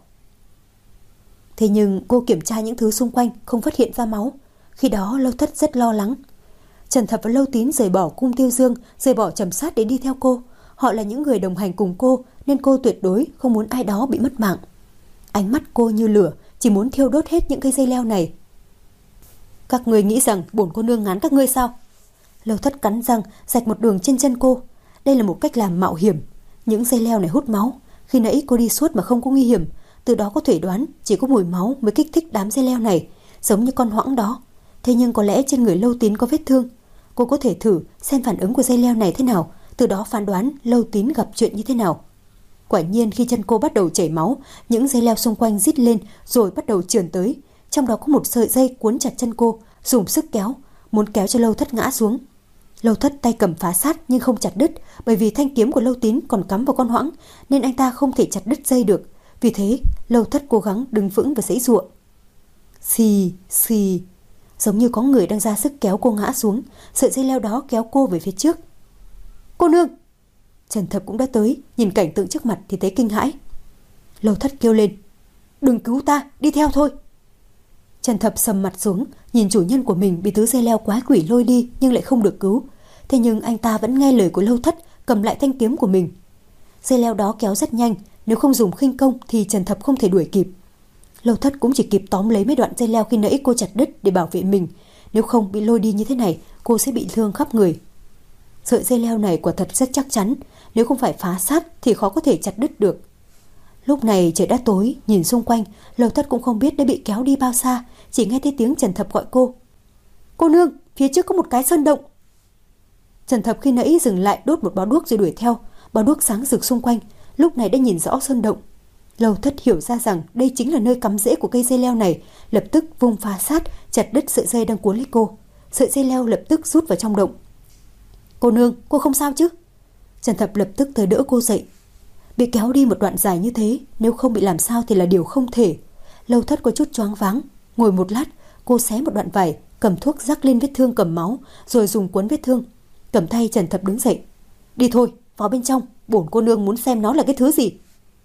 Thế nhưng cô kiểm tra những thứ xung quanh không phát hiện ra máu. Khi đó Lâu Thất rất lo lắng. Trần Thập và Lâu Tín rời bỏ cung Tiêu Dương, rời bỏ Trầm Sát để đi theo cô. Họ là những người đồng hành cùng cô nên cô tuyệt đối không muốn ai đó bị mất mạng. Ánh mắt cô như lửa, chỉ muốn thiêu đốt hết những cây dây leo này. Các ngươi nghĩ rằng bổn cô nương ngán các ngươi sao? Lâu Thất cắn răng rạch một đường trên chân cô. Đây là một cách làm mạo hiểm. Những dây leo này hút máu. Khi nãy cô đi suốt mà không có nguy hiểm, từ đó có thể đoán chỉ có mùi máu mới kích thích đám dây leo này, giống như con hoãng đó. Thế nhưng có lẽ trên người Lâu Tín có vết thương. Cô có thể thử xem phản ứng của dây leo này thế nào, từ đó phán đoán Lâu Tín gặp chuyện như thế nào. Quả nhiên khi chân cô bắt đầu chảy máu, những dây leo xung quanh rít lên rồi bắt đầu trườn tới. Trong đó có một sợi dây cuốn chặt chân cô, dùng sức kéo, muốn kéo cho Lâu Thất ngã xuống. Lâu Thất tay cầm phá sát nhưng không chặt đứt, bởi vì thanh kiếm của Lâu Tín còn cắm vào con hoãng nên anh ta không thể chặt đứt dây được. Vì thế Lâu Thất cố gắng đứng vững và giãy giụa. Xì xì, giống như có người đang ra sức kéo cô ngã xuống. Sợi dây leo đó kéo cô về phía trước. Cô nương! Trần Thập cũng đã tới, nhìn cảnh tượng trước mặt thì thấy kinh hãi. Lâu Thất kêu lên, đừng cứu ta, đi theo thôi. Trần Thập sầm mặt xuống, nhìn chủ nhân của mình bị tứ dây leo quái quỷ lôi đi nhưng lại không được cứu. Thế nhưng anh ta vẫn nghe lời của Lâu Thất, cầm lại thanh kiếm của mình. Dây leo đó kéo rất nhanh, nếu không dùng khinh công thì Trần Thập không thể đuổi kịp. Lâu Thất cũng chỉ kịp tóm lấy mấy đoạn dây leo khi nãy cô chặt đứt để bảo vệ mình. Nếu không bị lôi đi như thế này, cô sẽ bị thương khắp người. Sợi dây leo này quả thật rất chắc chắn, nếu không phải phá sát thì khó có thể chặt đứt được. Lúc này trời đã tối, nhìn xung quanh, Lâu Thất cũng không biết đã bị kéo đi bao xa, chỉ nghe thấy tiếng Trần Thập gọi cô. Cô nương, phía trước có một cái sơn động. Trần Thập khi nãy dừng lại đốt một bó đuốc rồi đuổi theo, bó đuốc sáng rực xung quanh, lúc này đã nhìn rõ sơn động. Lâu Thất hiểu ra rằng đây chính là nơi cắm rễ của cây dây leo này, lập tức vung phá sát chặt đứt sợi dây đang cuốn lấy cô. Sợi dây leo lập tức rút vào trong động. Cô nương, cô không sao chứ? Trần Thập lập tức tới đỡ cô dậy. Bị kéo đi một đoạn dài như thế, nếu không bị làm sao thì là điều không thể. Lâu Thất có chút choáng váng. Ngồi một lát, cô xé một đoạn vải, cầm thuốc rắc lên vết thương cầm máu, rồi dùng cuốn vết thương. Cầm tay Trần Thập đứng dậy. Đi thôi, vào bên trong, bổn cô nương muốn xem nó là cái thứ gì.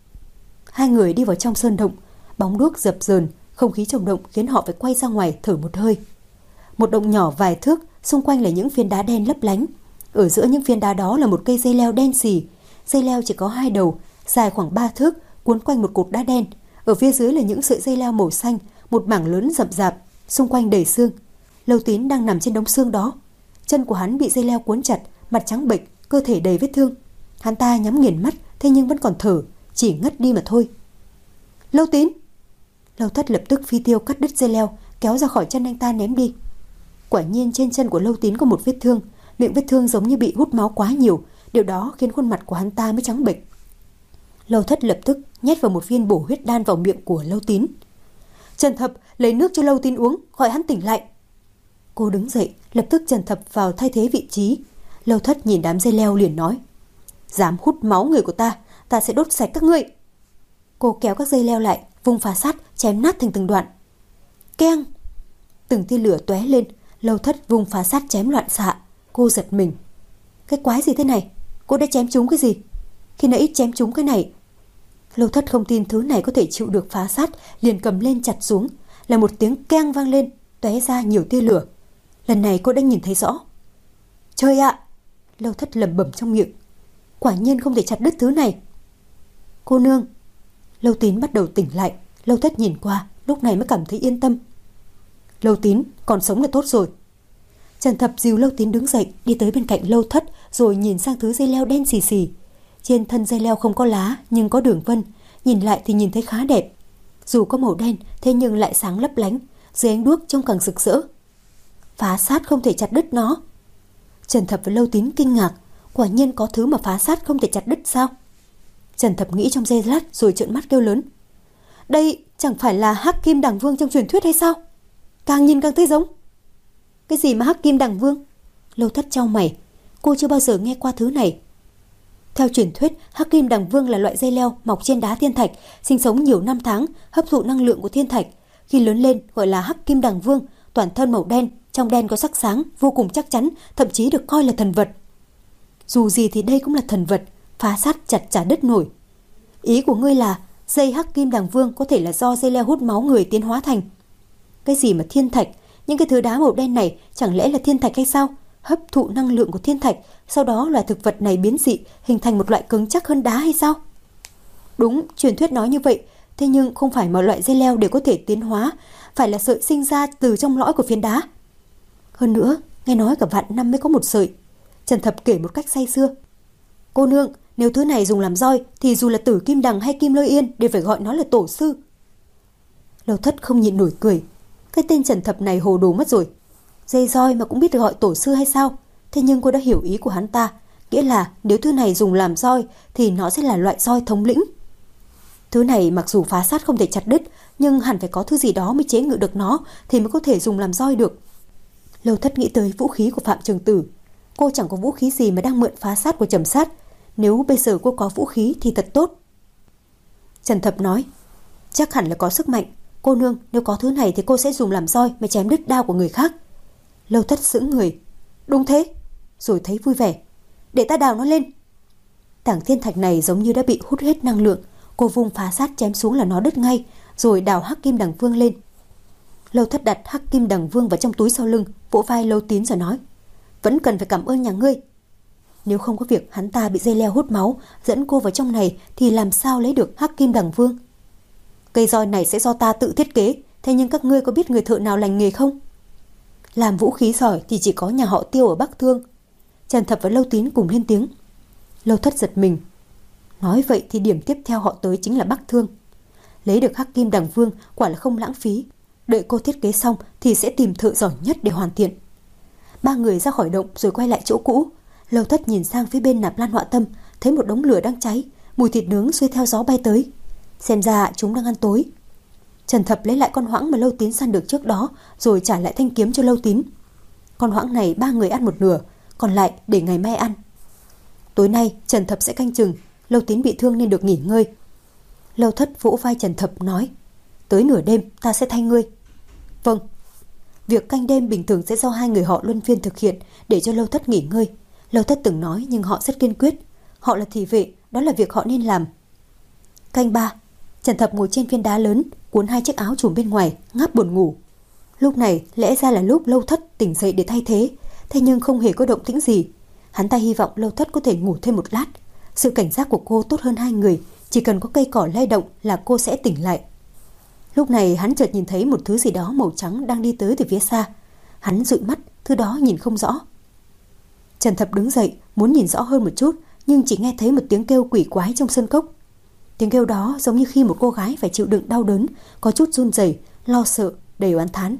Hai người đi vào trong sơn động, bóng đuốc dập dờn, không khí trong động khiến họ phải quay ra ngoài thở một hơi. Một động nhỏ vài thước, xung quanh là những viên đá đen lấp lánh. Ở giữa những viên đá đó là một cây dây leo đen xì. Dây leo chỉ có hai đầu, dài khoảng ba thước, cuốn quanh một cột đá đen. Ở phía dưới là những sợi dây leo màu xanh, một mảng lớn rậm rạp, xung quanh đầy xương. Lâu Tín đang nằm trên đống xương đó. Chân của hắn bị dây leo cuốn chặt, mặt trắng bệch, cơ thể đầy vết thương. Hắn ta nhắm nghiền mắt, thế nhưng vẫn còn thở, chỉ ngất đi mà thôi. Lâu Tín! Lâu Thất lập tức phi tiêu cắt đứt dây leo, kéo ra khỏi chân anh ta ném đi. Quả nhiên trên chân của Lâu Tín có một vết thương, miệng vết thương giống như bị hút máu quá nhiều, điều đó khiến khuôn mặt của hắn ta mới trắng bệch. Lâu Thất lập tức nhét vào một viên bổ huyết đan vào miệng của Lâu Tín. Trần Thập lấy nước cho Lâu Tín uống, gọi hắn tỉnh lại. Cô đứng dậy, lập tức Trần Thập vào thay thế vị trí. Lâu Thất nhìn đám dây leo liền nói: dám hút máu người của ta, ta sẽ đốt sạch các ngươi. Cô kéo các dây leo lại, vung phá sắt chém nát thành từng đoạn. Keng! Từng tia lửa tóe lên. Lâu Thất vung phá sắt chém loạn xạ. Cô giật mình. Cái quái gì thế này? Cô đã chém trúng cái gì? Khi nãy chém trúng cái này. Lâu Thất không tin thứ này có thể chịu được phá sắt, liền cầm lên chặt xuống. Là một tiếng keng vang lên, tóe ra nhiều tia lửa. Lần này cô đã nhìn thấy rõ. Trời ạ! Lâu Thất lẩm bẩm trong miệng. Quả nhiên không thể chặt đứt thứ này. Cô nương! Lâu Tín bắt đầu tỉnh lại. Lâu Thất nhìn qua, lúc này mới cảm thấy yên tâm. Lâu Tín, còn sống là tốt rồi. Trần Thập dìu Lâu Tín đứng dậy, đi tới bên cạnh Lâu Thất, rồi nhìn sang thứ dây leo đen xì xì. Trên thân dây leo không có lá, nhưng có đường vân. Nhìn lại thì nhìn thấy khá đẹp. Dù có màu đen, thế nhưng lại sáng lấp lánh. Dưới ánh đuốc trông càng rực rỡ. Phá sát không thể chặt đứt nó. Trần Thập và Lâu Tín kinh ngạc. Quả nhiên có thứ mà phá sát không thể chặt đứt sao? Trần Thập nghĩ trong giây lát rồi trợn mắt kêu lớn. Đây chẳng phải là Hắc Kim Đằng Vương trong truyền thuyết hay sao? Càng nhìn càng thấy giống. Cái gì mà Hắc Kim Đằng Vương? Lâu Thất chau mày. Cô chưa bao giờ nghe qua thứ này. Theo truyền thuyết, Hắc Kim Đằng Vương là loại dây leo mọc trên đá thiên thạch, sinh sống nhiều năm tháng, hấp thụ năng lượng của thiên thạch. Khi lớn lên gọi là Hắc Kim Đằng Vương, toàn thân màu đen, trong đen có sắc sáng, vô cùng chắc chắn, thậm chí được coi là thần vật. Dù gì thì đây cũng là thần vật, phá sát chặt chả đứt nổi. Ý của ngươi là dây Hắc Kim Đằng Vương có thể là do dây leo hút máu người tiến hóa thành. Cái gì mà thiên thạch? Những cái thứ đá màu đen này chẳng lẽ là thiên thạch hay sao? Hấp thụ năng lượng của thiên thạch, sau đó loài thực vật này biến dị, hình thành một loại cứng chắc hơn đá hay sao? Đúng, truyền thuyết nói như vậy. Thế nhưng không phải mọi loại dây leo đều có thể tiến hóa, phải là sợi sinh ra từ trong lõi của phiến đá. Hơn nữa, nghe nói cả vạn năm mới có một sợi. Trần Thập kể một cách say sưa. Cô nương, nếu thứ này dùng làm roi thì dù là Tử Kim Đằng hay Kim Lôi Yên đều phải gọi nó là tổ sư. Lâu Thất không nhịn nổi cười. Cái tên Trần Thập này hồ đồ mất rồi. Dây roi mà cũng biết được gọi tổ sư hay sao? Thế nhưng cô đã hiểu ý của hắn ta. Nghĩa là nếu thứ này dùng làm roi thì nó sẽ là loại roi thống lĩnh. Thứ này mặc dù phá sát không thể chặt đứt, nhưng hẳn phải có thứ gì đó mới chế ngự được nó thì mới có thể dùng làm roi được. Lâu Thất nghĩ tới vũ khí của Phạm Trường Tử. Cô chẳng có vũ khí gì mà đang mượn phá sát của Trầm Sát. Nếu bây giờ cô có vũ khí thì thật tốt. Trần Thập nói, chắc hẳn là có sức mạnh. Cô nương, nếu có thứ này thì cô sẽ dùng làm roi mà chém đứt đao của người khác. Lâu Thất sững người. Đúng thế. Rồi thấy vui vẻ. Để ta đào nó lên. Tảng thiên thạch này giống như đã bị hút hết năng lượng. Cô vung phá sát chém xuống là nó đứt ngay, rồi đào Hắc Kim Đằng Vương lên. Lâu Thất đặt Hắc Kim Đằng Vương vào trong túi sau lưng, vỗ vai Lâu Tín rồi nói, vẫn cần phải cảm ơn nhà ngươi. Nếu không có việc hắn ta bị dây leo hút máu dẫn cô vào trong này thì làm sao lấy được Hắc Kim Đằng Vương? Cây roi này sẽ do ta tự thiết kế, thế nhưng các ngươi có biết người thợ nào lành nghề không? Làm vũ khí giỏi thì chỉ có nhà họ Tiêu ở Bắc Thương. Trần Thập và Lâu Tín cùng lên tiếng. Lâu Thất giật mình. Nói vậy thì điểm tiếp theo họ tới chính là Bắc Thương. Lấy được Hắc Kim Đằng Vương quả là không lãng phí. Đợi cô thiết kế xong thì sẽ tìm thợ giỏi nhất để hoàn thiện. Ba người ra khỏi động rồi quay lại chỗ cũ. Lâu Thất nhìn sang phía bên Nạp Lan Họa Tâm, thấy một đống lửa đang cháy, mùi thịt nướng xuôi theo gió bay tới. Xem ra chúng đang ăn tối. Trần Thập lấy lại con hoãng mà Lâu Tín săn được trước đó, rồi trả lại thanh kiếm cho Lâu Tín. Con hoãng này ba người ăn một nửa, còn lại để ngày mai ăn. Tối nay Trần Thập sẽ canh chừng, Lâu Tín bị thương nên được nghỉ ngơi. Lâu Thất vỗ vai Trần Thập nói, tới nửa đêm ta sẽ thay ngươi. Vâng. Việc canh đêm bình thường sẽ do hai người họ luân phiên thực hiện để cho Lâu Thất nghỉ ngơi. Lâu Thất từng nói nhưng họ rất kiên quyết. Họ là thị vệ, đó là việc họ nên làm. Canh ba, Trần Thập ngồi trên phiến đá lớn, cuốn hai chiếc áo trùm bên ngoài, ngáp buồn ngủ. Lúc này lẽ ra là lúc Lâu Thất tỉnh dậy để thay thế, thế nhưng không hề có động tĩnh gì. Hắn ta hy vọng Lâu Thất có thể ngủ thêm một lát. Sự cảnh giác của cô tốt hơn hai người, chỉ cần có cây cỏ lay động là cô sẽ tỉnh lại. Lúc này hắn chợt nhìn thấy một thứ gì đó màu trắng đang đi tới từ phía xa. Hắn dụi mắt, thứ đó nhìn không rõ. Trần Thập đứng dậy, muốn nhìn rõ hơn một chút, nhưng chỉ nghe thấy một tiếng kêu quỷ quái trong sân cốc. Tiếng kêu đó giống như khi một cô gái phải chịu đựng đau đớn, có chút run rẩy, lo sợ, đầy oán thán.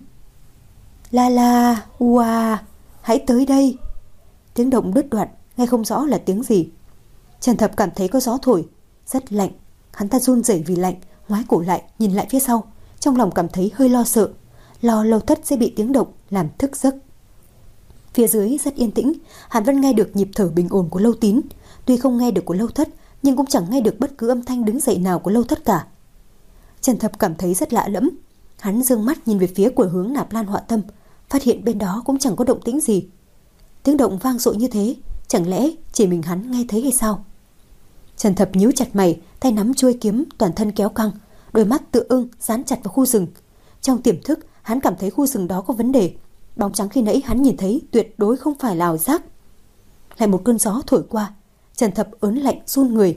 La la, ua, hãy tới đây. Tiếng động đứt đoạn, nghe không rõ là tiếng gì. Trần Thập cảm thấy có gió thổi, rất lạnh. Hắn ta run rẩy vì lạnh, ngoái cổ lại, nhìn lại phía sau, trong lòng cảm thấy hơi lo sợ, lo Lâu Thất sẽ bị tiếng động làm thức giấc. Phía dưới rất yên tĩnh, hắn vẫn nghe được nhịp thở bình ổn của Lâu Tín, tuy không nghe được của Lâu Thất, nhưng cũng chẳng nghe được bất cứ âm thanh đứng dậy nào của Lâu Thất cả. Trần Thập cảm thấy rất lạ lẫm, hắn dương mắt nhìn về phía của hướng Nạp Lan Họa Tâm, phát hiện bên đó cũng chẳng có động tĩnh gì. Tiếng động vang dội như thế, chẳng lẽ chỉ mình hắn nghe thấy hay sao? Trần Thập nhíu chặt mày, tay nắm chuôi kiếm, toàn thân kéo căng, đôi mắt tựa ưng dán chặt vào khu rừng. Trong tiềm thức, hắn cảm thấy khu rừng đó có vấn đề. Bóng trắng khi nãy hắn nhìn thấy tuyệt đối không phải là ảo giác. Lại một cơn gió thổi qua, Trần Thập ớn lạnh run người.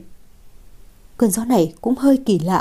Cơn gió này cũng hơi kỳ lạ.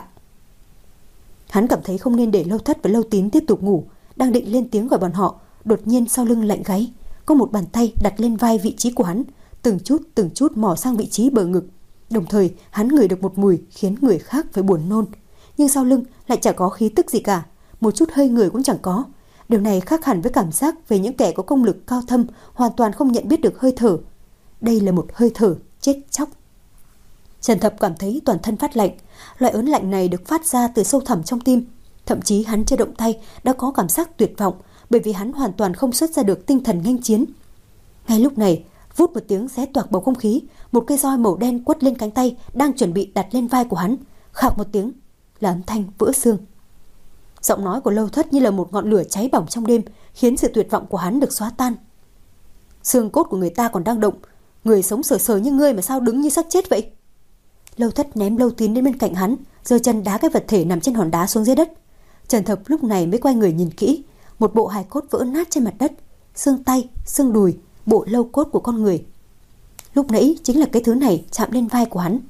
Hắn cảm thấy không nên để Lâu Thất và Lâu Tín tiếp tục ngủ, đang định lên tiếng gọi bọn họ, đột nhiên sau lưng lạnh gáy, có một bàn tay đặt lên vai vị trí của hắn, từng chút từng chút mò sang vị trí bờ ngực. Đồng thời hắn ngửi được một mùi khiến người khác phải buồn nôn, nhưng sau lưng lại chẳng có khí tức gì cả, một chút hơi người cũng chẳng có. Điều này khác hẳn với cảm giác về những kẻ có công lực cao thâm hoàn toàn không nhận biết được hơi thở. Đây là một hơi thở chết chóc. Trần Thập cảm thấy toàn thân phát lạnh. Loại ớn lạnh này được phát ra từ sâu thẳm trong tim. Thậm chí hắn chưa động tay đã có cảm giác tuyệt vọng, bởi vì hắn hoàn toàn không xuất ra được tinh thần nghênh chiến. Ngay lúc này, vút một tiếng xé toạc bầu không khí, một cây roi màu đen quất lên cánh tay đang chuẩn bị đặt lên vai của hắn. Khạc một tiếng là âm thanh vỡ xương. Giọng nói của Lâu Thất như là một ngọn lửa cháy bỏng trong đêm, khiến sự tuyệt vọng của hắn được xóa tan. Xương cốt của người ta còn đang động, người sống sờ sờ như ngươi mà sao đứng như xác chết vậy? Lâu Thất ném Lâu Tín đến bên cạnh hắn, giơ chân đá cái vật thể nằm trên hòn đá xuống dưới đất. Trần Thập lúc này mới quay người nhìn kỹ, một bộ hài cốt vỡ nát trên mặt đất, xương tay, xương đùi, bộ lâu cốt của con người. Lúc nãy chính là cái thứ này chạm lên vai của hắn.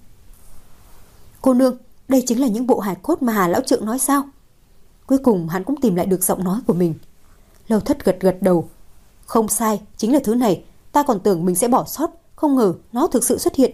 Cô nương, đây chính là những bộ hài cốt mà Hà lão trượng nói sao? Cuối cùng hắn cũng tìm lại được giọng nói của mình. Lâu Thất gật gật đầu. Không sai, chính là thứ này. Ta còn tưởng mình sẽ bỏ sót, không ngờ nó thực sự xuất hiện.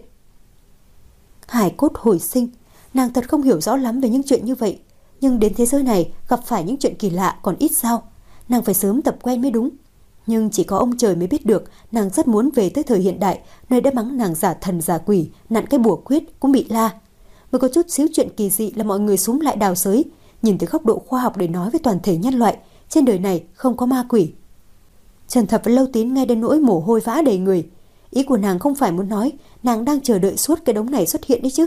Hài cốt hồi sinh. Nàng thật không hiểu rõ lắm về những chuyện như vậy, nhưng đến thế giới này gặp phải những chuyện kỳ lạ còn ít sao. Nàng phải sớm tập quen mới đúng. Nhưng chỉ có ông trời mới biết được nàng rất muốn về tới thời hiện đại, nơi đã mắng nàng giả thần giả quỷ, nặn cái bùa quyết cũng bị la. Mới có chút xíu chuyện kỳ dị là mọi người xúm lại đào xới, nhìn từ góc độ khoa học để nói với toàn thể nhân loại, trên đời này không có ma quỷ. Trần Thập và Lâu Tín nghe đến nỗi mồ hôi vã đầy người. Ý của nàng không phải muốn nói nàng đang chờ đợi suốt cái đống này xuất hiện đấy chứ.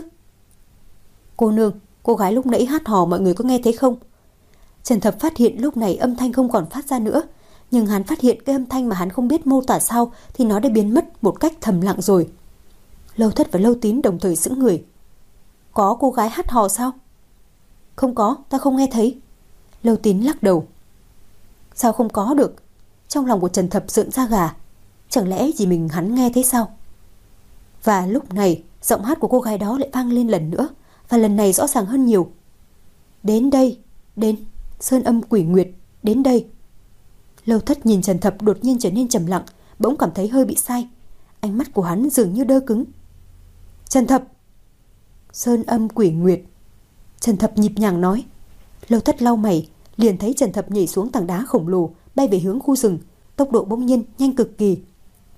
Cô nương, cô gái lúc nãy hát hò mọi người có nghe thấy không? Trần Thập phát hiện lúc này âm thanh không còn phát ra nữa, nhưng hắn phát hiện cái âm thanh mà hắn không biết mô tả sao thì nó đã biến mất một cách thầm lặng rồi. Lâu Thất và Lâu Tín đồng thời sững người. Có cô gái hát hò sao? Không có, ta không nghe thấy. Lâu Tín lắc đầu. Sao không có được? Trong lòng của Trần Thập rợn da gà. Chẳng lẽ chỉ mình hắn nghe thấy sao? Và lúc này giọng hát của cô gái đó lại vang lên lần nữa, và lần này rõ ràng hơn nhiều. Đến đây, đến Sơn Âm Quỷ Nguyệt, đến đây. Lâu Thất nhìn Trần Thập đột nhiên trở nên trầm lặng, bỗng cảm thấy hơi bị sai. Ánh mắt của hắn dường như đơ cứng. Trần Thập. Sơn Âm Quỷ Nguyệt. Trần Thập nhịp nhàng nói. Lâu Thất lau mày, liền thấy Trần Thập nhảy xuống tảng đá khổng lồ, bay về hướng khu rừng, tốc độ bỗng nhiên nhanh cực kỳ.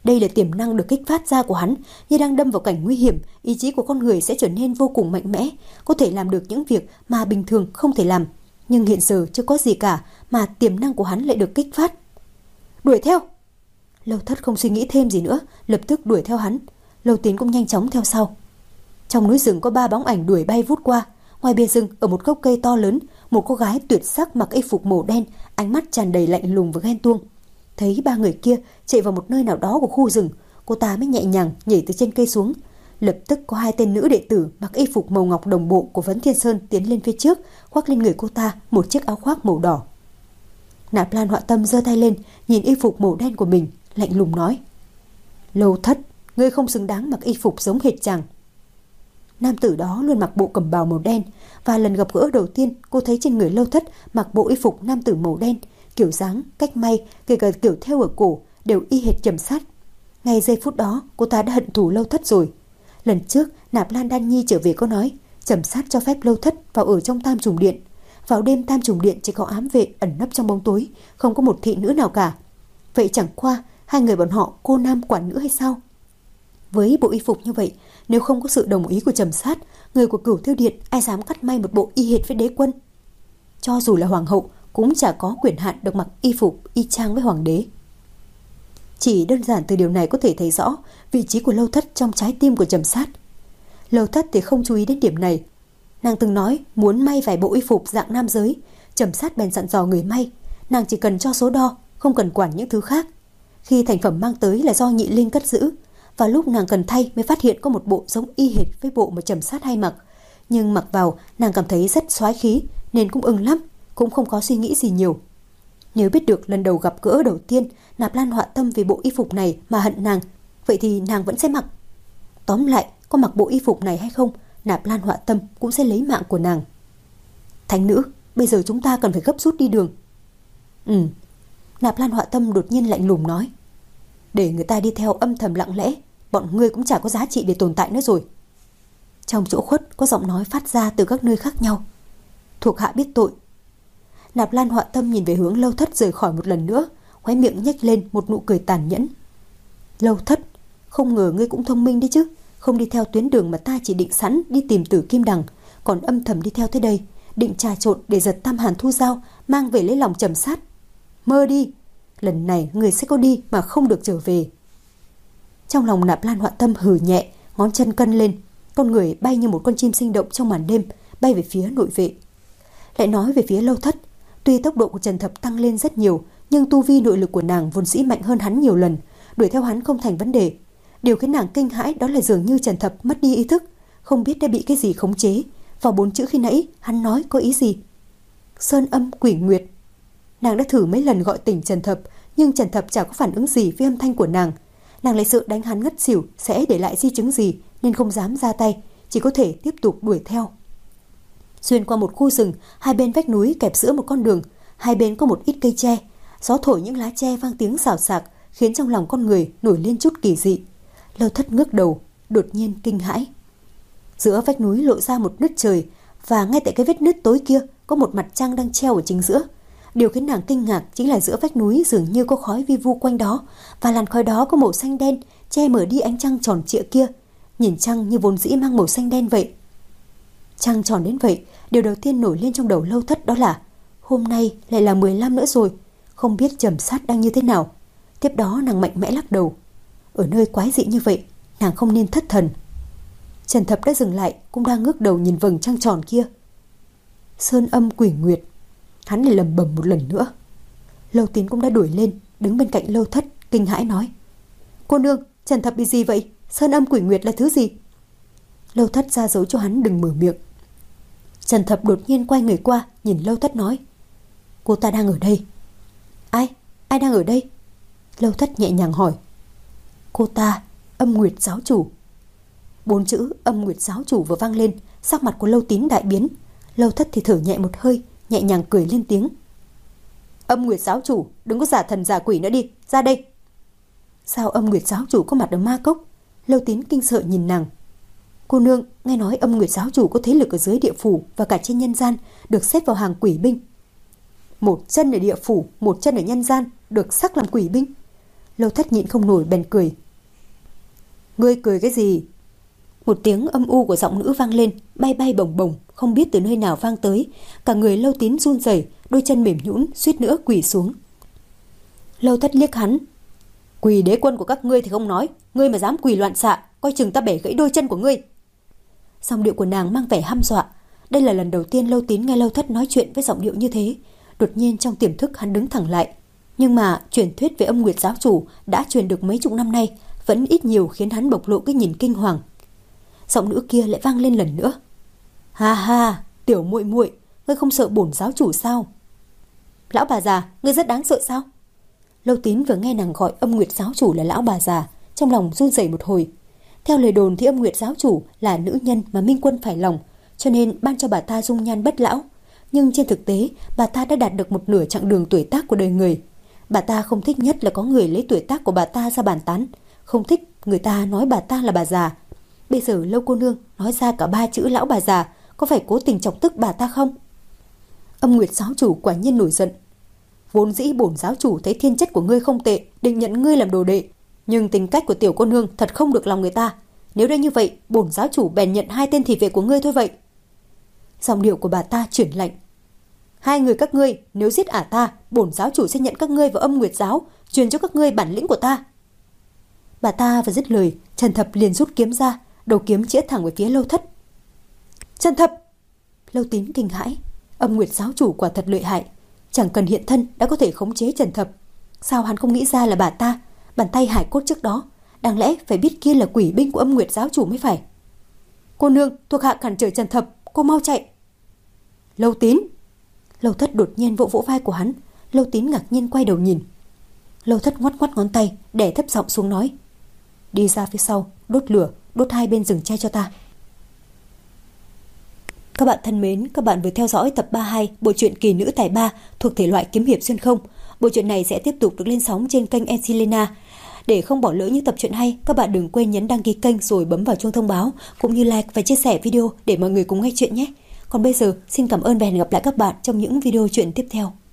Đây là tiềm năng được kích phát ra của hắn, như đang đâm vào cảnh nguy hiểm, ý chí của con người sẽ trở nên vô cùng mạnh mẽ, có thể làm được những việc mà bình thường không thể làm. Nhưng hiện giờ chưa có gì cả mà tiềm năng của hắn lại được kích phát. Đuổi theo! Lâu Thất không suy nghĩ thêm gì nữa, lập tức đuổi theo hắn. Lâu Tín cũng nhanh chóng theo sau. Trong núi rừng có ba bóng ảnh đuổi bay vút qua. Ngoài bìa rừng, ở một gốc cây to lớn, một cô gái tuyệt sắc mặc y phục màu đen, ánh mắt tràn đầy lạnh lùng và ghen tuông. Thấy ba người kia chạy vào một nơi nào đó của khu rừng, cô ta mới nhẹ nhàng nhảy từ trên cây xuống. Lập tức có hai tên nữ đệ tử mặc y phục màu ngọc đồng bộ của Vấn Thiên Sơn tiến lên phía trước, khoác lên người cô ta một chiếc áo khoác màu đỏ. Nạp Lan Họa Tâm giơ tay lên, nhìn y phục màu đen của mình, lạnh lùng nói: Lâu Thất, ngươi không xứng đáng mặc y phục giống hệt chàng. Nam tử đó luôn mặc bộ cẩm bào màu đen, và lần gặp gỡ đầu tiên cô thấy trên người Lâu Thất mặc bộ y phục nam tử màu đen, kiểu dáng, cách may, kể cả kiểu thêu ở cổ đều y hệt Trầm Sát. Ngay giây phút đó cô ta đã hận thù Lâu Thất rồi. Lần trước Nạp Lan Đan Nhi trở về có nói Trầm Sát cho phép Lâu Thất vào ở trong Tam Trùng Điện. Vào đêm Tam Trùng Điện chỉ có ám vệ ẩn nấp trong bóng tối, không có một thị nữ nào cả. Vậy chẳng qua hai người bọn họ cô nam quản nữ hay sao? Với bộ y phục như vậy, nếu không có sự đồng ý của Trầm Sát, người của Cửu Thiêu Điện ai dám cắt may một bộ y hệt với đế quân? Cho dù là hoàng hậu cũng chả có quyền hạn được mặc y phục y chang với hoàng đế. Chỉ đơn giản từ điều này có thể thấy rõ vị trí của Lâu Thất trong trái tim của Trầm Sát. Lâu Thất thì không chú ý đến điểm này. Nàng từng nói muốn may vài bộ y phục dạng nam giới. Trầm Sát bèn dặn dò người may, nàng chỉ cần cho số đo, không cần quản những thứ khác. Khi thành phẩm mang tới là do Nhị Linh cất giữ, và lúc nàng cần thay mới phát hiện có một bộ giống y hệt với bộ mà Trầm Sát hay mặc. Nhưng mặc vào nàng cảm thấy rất soái khí, nên cũng ưng lắm, cũng không có suy nghĩ gì nhiều. Nếu biết được lần đầu gặp gỡ đầu tiên Nạp Lan Họa Tâm vì bộ y phục này mà hận nàng, vậy thì nàng vẫn sẽ mặc. Tóm lại, có mặc bộ y phục này hay không, Nạp Lan Họa Tâm cũng sẽ lấy mạng của nàng. Thánh nữ, bây giờ chúng ta cần phải gấp rút đi đường. Ừ. Nạp Lan Họa Tâm đột nhiên lạnh lùng nói: Để người ta đi theo âm thầm lặng lẽ, bọn ngươi cũng chả có giá trị để tồn tại nữa rồi. Trong chỗ khuất có giọng nói phát ra từ các nơi khác nhau: Thuộc hạ biết tội. Nạp Lan Họa Tâm nhìn về hướng Lâu Thất rời khỏi một lần nữa, khóe miệng nhếch lên một nụ cười tàn nhẫn. Lâu Thất, không ngờ ngươi cũng thông minh đi chứ, không đi theo tuyến đường mà ta chỉ định sẵn đi tìm Tử Kim Đằng, còn âm thầm đi theo tới đây, định trà trộn để giật Tam Hàn Thu Dao mang về lấy lòng Trầm Sát. Mơ đi, lần này ngươi sẽ có đi mà không được trở về. Trong lòng Nạp Lan Họa Tâm hừ nhẹ, ngón chân cân lên, con người bay như một con chim sinh động trong màn đêm, bay về phía nội vệ. Lại nói về phía Lâu Thất, tuy tốc độ của Trần Thập tăng lên rất nhiều, nhưng tu vi nội lực của nàng vốn dĩ mạnh hơn hắn nhiều lần, đuổi theo hắn không thành vấn đề. Điều khiến nàng kinh hãi đó là dường như Trần Thập mất đi ý thức, không biết đã bị cái gì khống chế. Vào bốn chữ khi nãy hắn nói có ý gì? Sơn âm quỷ nguyệt. Nàng đã thử mấy lần gọi tỉnh Trần Thập, nhưng Trần Thập chẳng có phản ứng gì với âm thanh của nàng. Nàng lại sợ đánh hắn ngất xỉu sẽ để lại di chứng gì, nên không dám ra tay, chỉ có thể tiếp tục đuổi theo. Xuyên qua một khu rừng, hai bên vách núi kẹp giữa một con đường, hai bên có một ít cây tre. Gió thổi những lá tre vang tiếng xào xạc, khiến trong lòng con người nổi lên chút kỳ dị. Lâu Thất ngước đầu, đột nhiên kinh hãi. Giữa vách núi lộ ra một nứt trời, và ngay tại cái vết nứt tối kia có một mặt trăng đang treo ở chính giữa. Điều khiến nàng kinh ngạc chính là giữa vách núi dường như có khói vi vu quanh đó, và làn khói đó có màu xanh đen che mở đi ánh trăng tròn trịa kia. Nhìn trăng như vốn dĩ mang màu xanh đen vậy. Trăng tròn đến vậy, điều đầu tiên nổi lên trong đầu Lâu Thất đó là hôm nay lại là mười lăm nữa rồi, không biết Trầm Sát đang như thế nào. Tiếp đó nàng mạnh mẽ lắc đầu. Ở nơi quái dị như vậy, nàng không nên thất thần. Trần Thập đã dừng lại, cũng đang ngước đầu nhìn vầng trăng tròn kia. Sơn âm quỷ nguyệt. Hắn lại lầm bầm một lần nữa. Lâu Tín cũng đã đuổi lên, đứng bên cạnh Lâu Thất, kinh hãi nói: Cô nương, Trần Thập bị gì vậy? Sơn âm quỷ nguyệt là thứ gì? Lâu Thất ra dấu cho hắn đừng mở miệng. Trần Thập đột nhiên quay người qua, nhìn Lâu Thất nói: Cô ta đang ở đây. Ai? Ai đang ở đây? Lâu Thất nhẹ nhàng hỏi. Cô ta, Âm Nguyệt giáo chủ. Bốn chữ Âm Nguyệt giáo chủ vừa vang lên, sắc mặt của Lâu Tín đại biến. Lâu Thất thì thở nhẹ một hơi, nhẹ nhàng cười lên tiếng. Âm Nguyệt giáo chủ, đừng có giả thần giả quỷ nữa đi, ra đây. Sao Âm Nguyệt giáo chủ có mặt ở Ma Cốc? Lâu Tín kinh sợ nhìn nàng. Cô nương, nghe nói Âm Nguyệt giáo chủ có thế lực ở dưới địa phủ và cả trên nhân gian, được xếp vào hàng quỷ binh. Một chân ở địa phủ, một chân ở nhân gian, được sắc làm quỷ binh. Lâu Thất nhịn không nổi bèn cười. Ngươi cười cái gì? Một tiếng âm u của giọng nữ vang lên, bay bay bồng bồng, không biết từ nơi nào vang tới. Cả người Lâu Tín run rẩy, đôi chân mềm nhũn, suýt nữa quỳ xuống. Lâu Thất liếc hắn. Quỳ đế quân của các ngươi thì không nói, ngươi mà dám quỳ loạn xạ, coi chừng ta bẻ gãy đôi chân của ngươi. Giọng điệu của nàng mang vẻ hăm dọa. Đây là lần đầu tiên Lâu Tín nghe Lâu Thất nói chuyện với giọng điệu như thế. Đột nhiên trong tiềm thức hắn đứng thẳng lại. Nhưng mà truyền thuyết về âm Nguyệt giáo chủ đã truyền được mấy chục năm nay, vẫn ít nhiều khiến hắn bộc lộ cái nhìn kinh hoàng. Giọng nữ kia lại vang lên lần nữa. Ha ha, tiểu muội muội, ngươi không sợ bổn giáo chủ sao? Lão bà già, ngươi rất đáng sợ sao? Lâu Tín vừa nghe nàng gọi âm Nguyệt giáo chủ là lão bà già, trong lòng run rẩy một hồi. Theo lời đồn thì âm Nguyệt giáo chủ là nữ nhân mà Minh Quân phải lòng, cho nên ban cho bà ta dung nhan bất lão. Nhưng trên thực tế, bà ta đã đạt được một nửa chặng đường tuổi tác của đời người. Bà ta không thích nhất là có người lấy tuổi tác của bà ta ra bàn tán, không thích người ta nói bà ta là bà già. Bây giờ Lâu cô nương nói ra cả ba chữ lão bà già, có phải cố tình chọc tức bà ta không? Âm Nguyệt giáo chủ quả nhiên nổi giận. Vốn dĩ bổn giáo chủ thấy thiên chất của ngươi không tệ, định nhận ngươi làm đồ đệ, nhưng tính cách của tiểu cô nương thật không được lòng người ta. Nếu đã như vậy, bổn giáo chủ bèn nhận hai tên thị vệ của ngươi thôi vậy. Giọng điệu của bà ta chuyển lạnh. Hai người các ngươi nếu giết ả ta, bổn giáo chủ sẽ nhận các ngươi vào âm Nguyệt giáo, truyền cho các ngươi bản lĩnh của ta. Bà ta vừa dứt lời, Trần Thập liền rút kiếm ra, đầu kiếm chĩa thẳng về phía Lâu Thất. Trần Thập! Lâu Tín kinh hãi. Âm Nguyệt giáo chủ quả thật lợi hại, chẳng cần hiện thân đã có thể khống chế Trần Thập. Sao hắn không nghĩ ra là bà ta, bàn tay hải cốt trước đó, đáng lẽ phải biết kia là quỷ binh của âm Nguyệt giáo chủ mới phải. Cô nương, thuộc hạ cản trở Trần Thập, cô mau chạy. Lâu Tín! Lâu Thất đột nhiên vỗ vỗ vai của hắn. Lâu Tín ngạc nhiên quay đầu nhìn. Lâu Thất ngoắt ngoắt ngón tay, đè thấp giọng xuống nói. Đi ra phía sau, đốt lửa, đốt hai bên rừng tre cho ta. Các bạn thân mến, các bạn vừa theo dõi tập ba mươi hai bộ truyện Kỳ nữ tài ba thuộc thể loại kiếm hiệp xuyên không. Bộ truyện này sẽ tiếp tục được lên sóng trên kênh em xê Lena. Để không bỏ lỡ những tập truyện hay, các bạn đừng quên nhấn đăng ký kênh rồi bấm vào chuông thông báo, cũng như like và chia sẻ video để mọi người cùng nghe chuyện nhé. Còn bây giờ, xin cảm ơn và hẹn gặp lại các bạn trong những video truyện tiếp theo.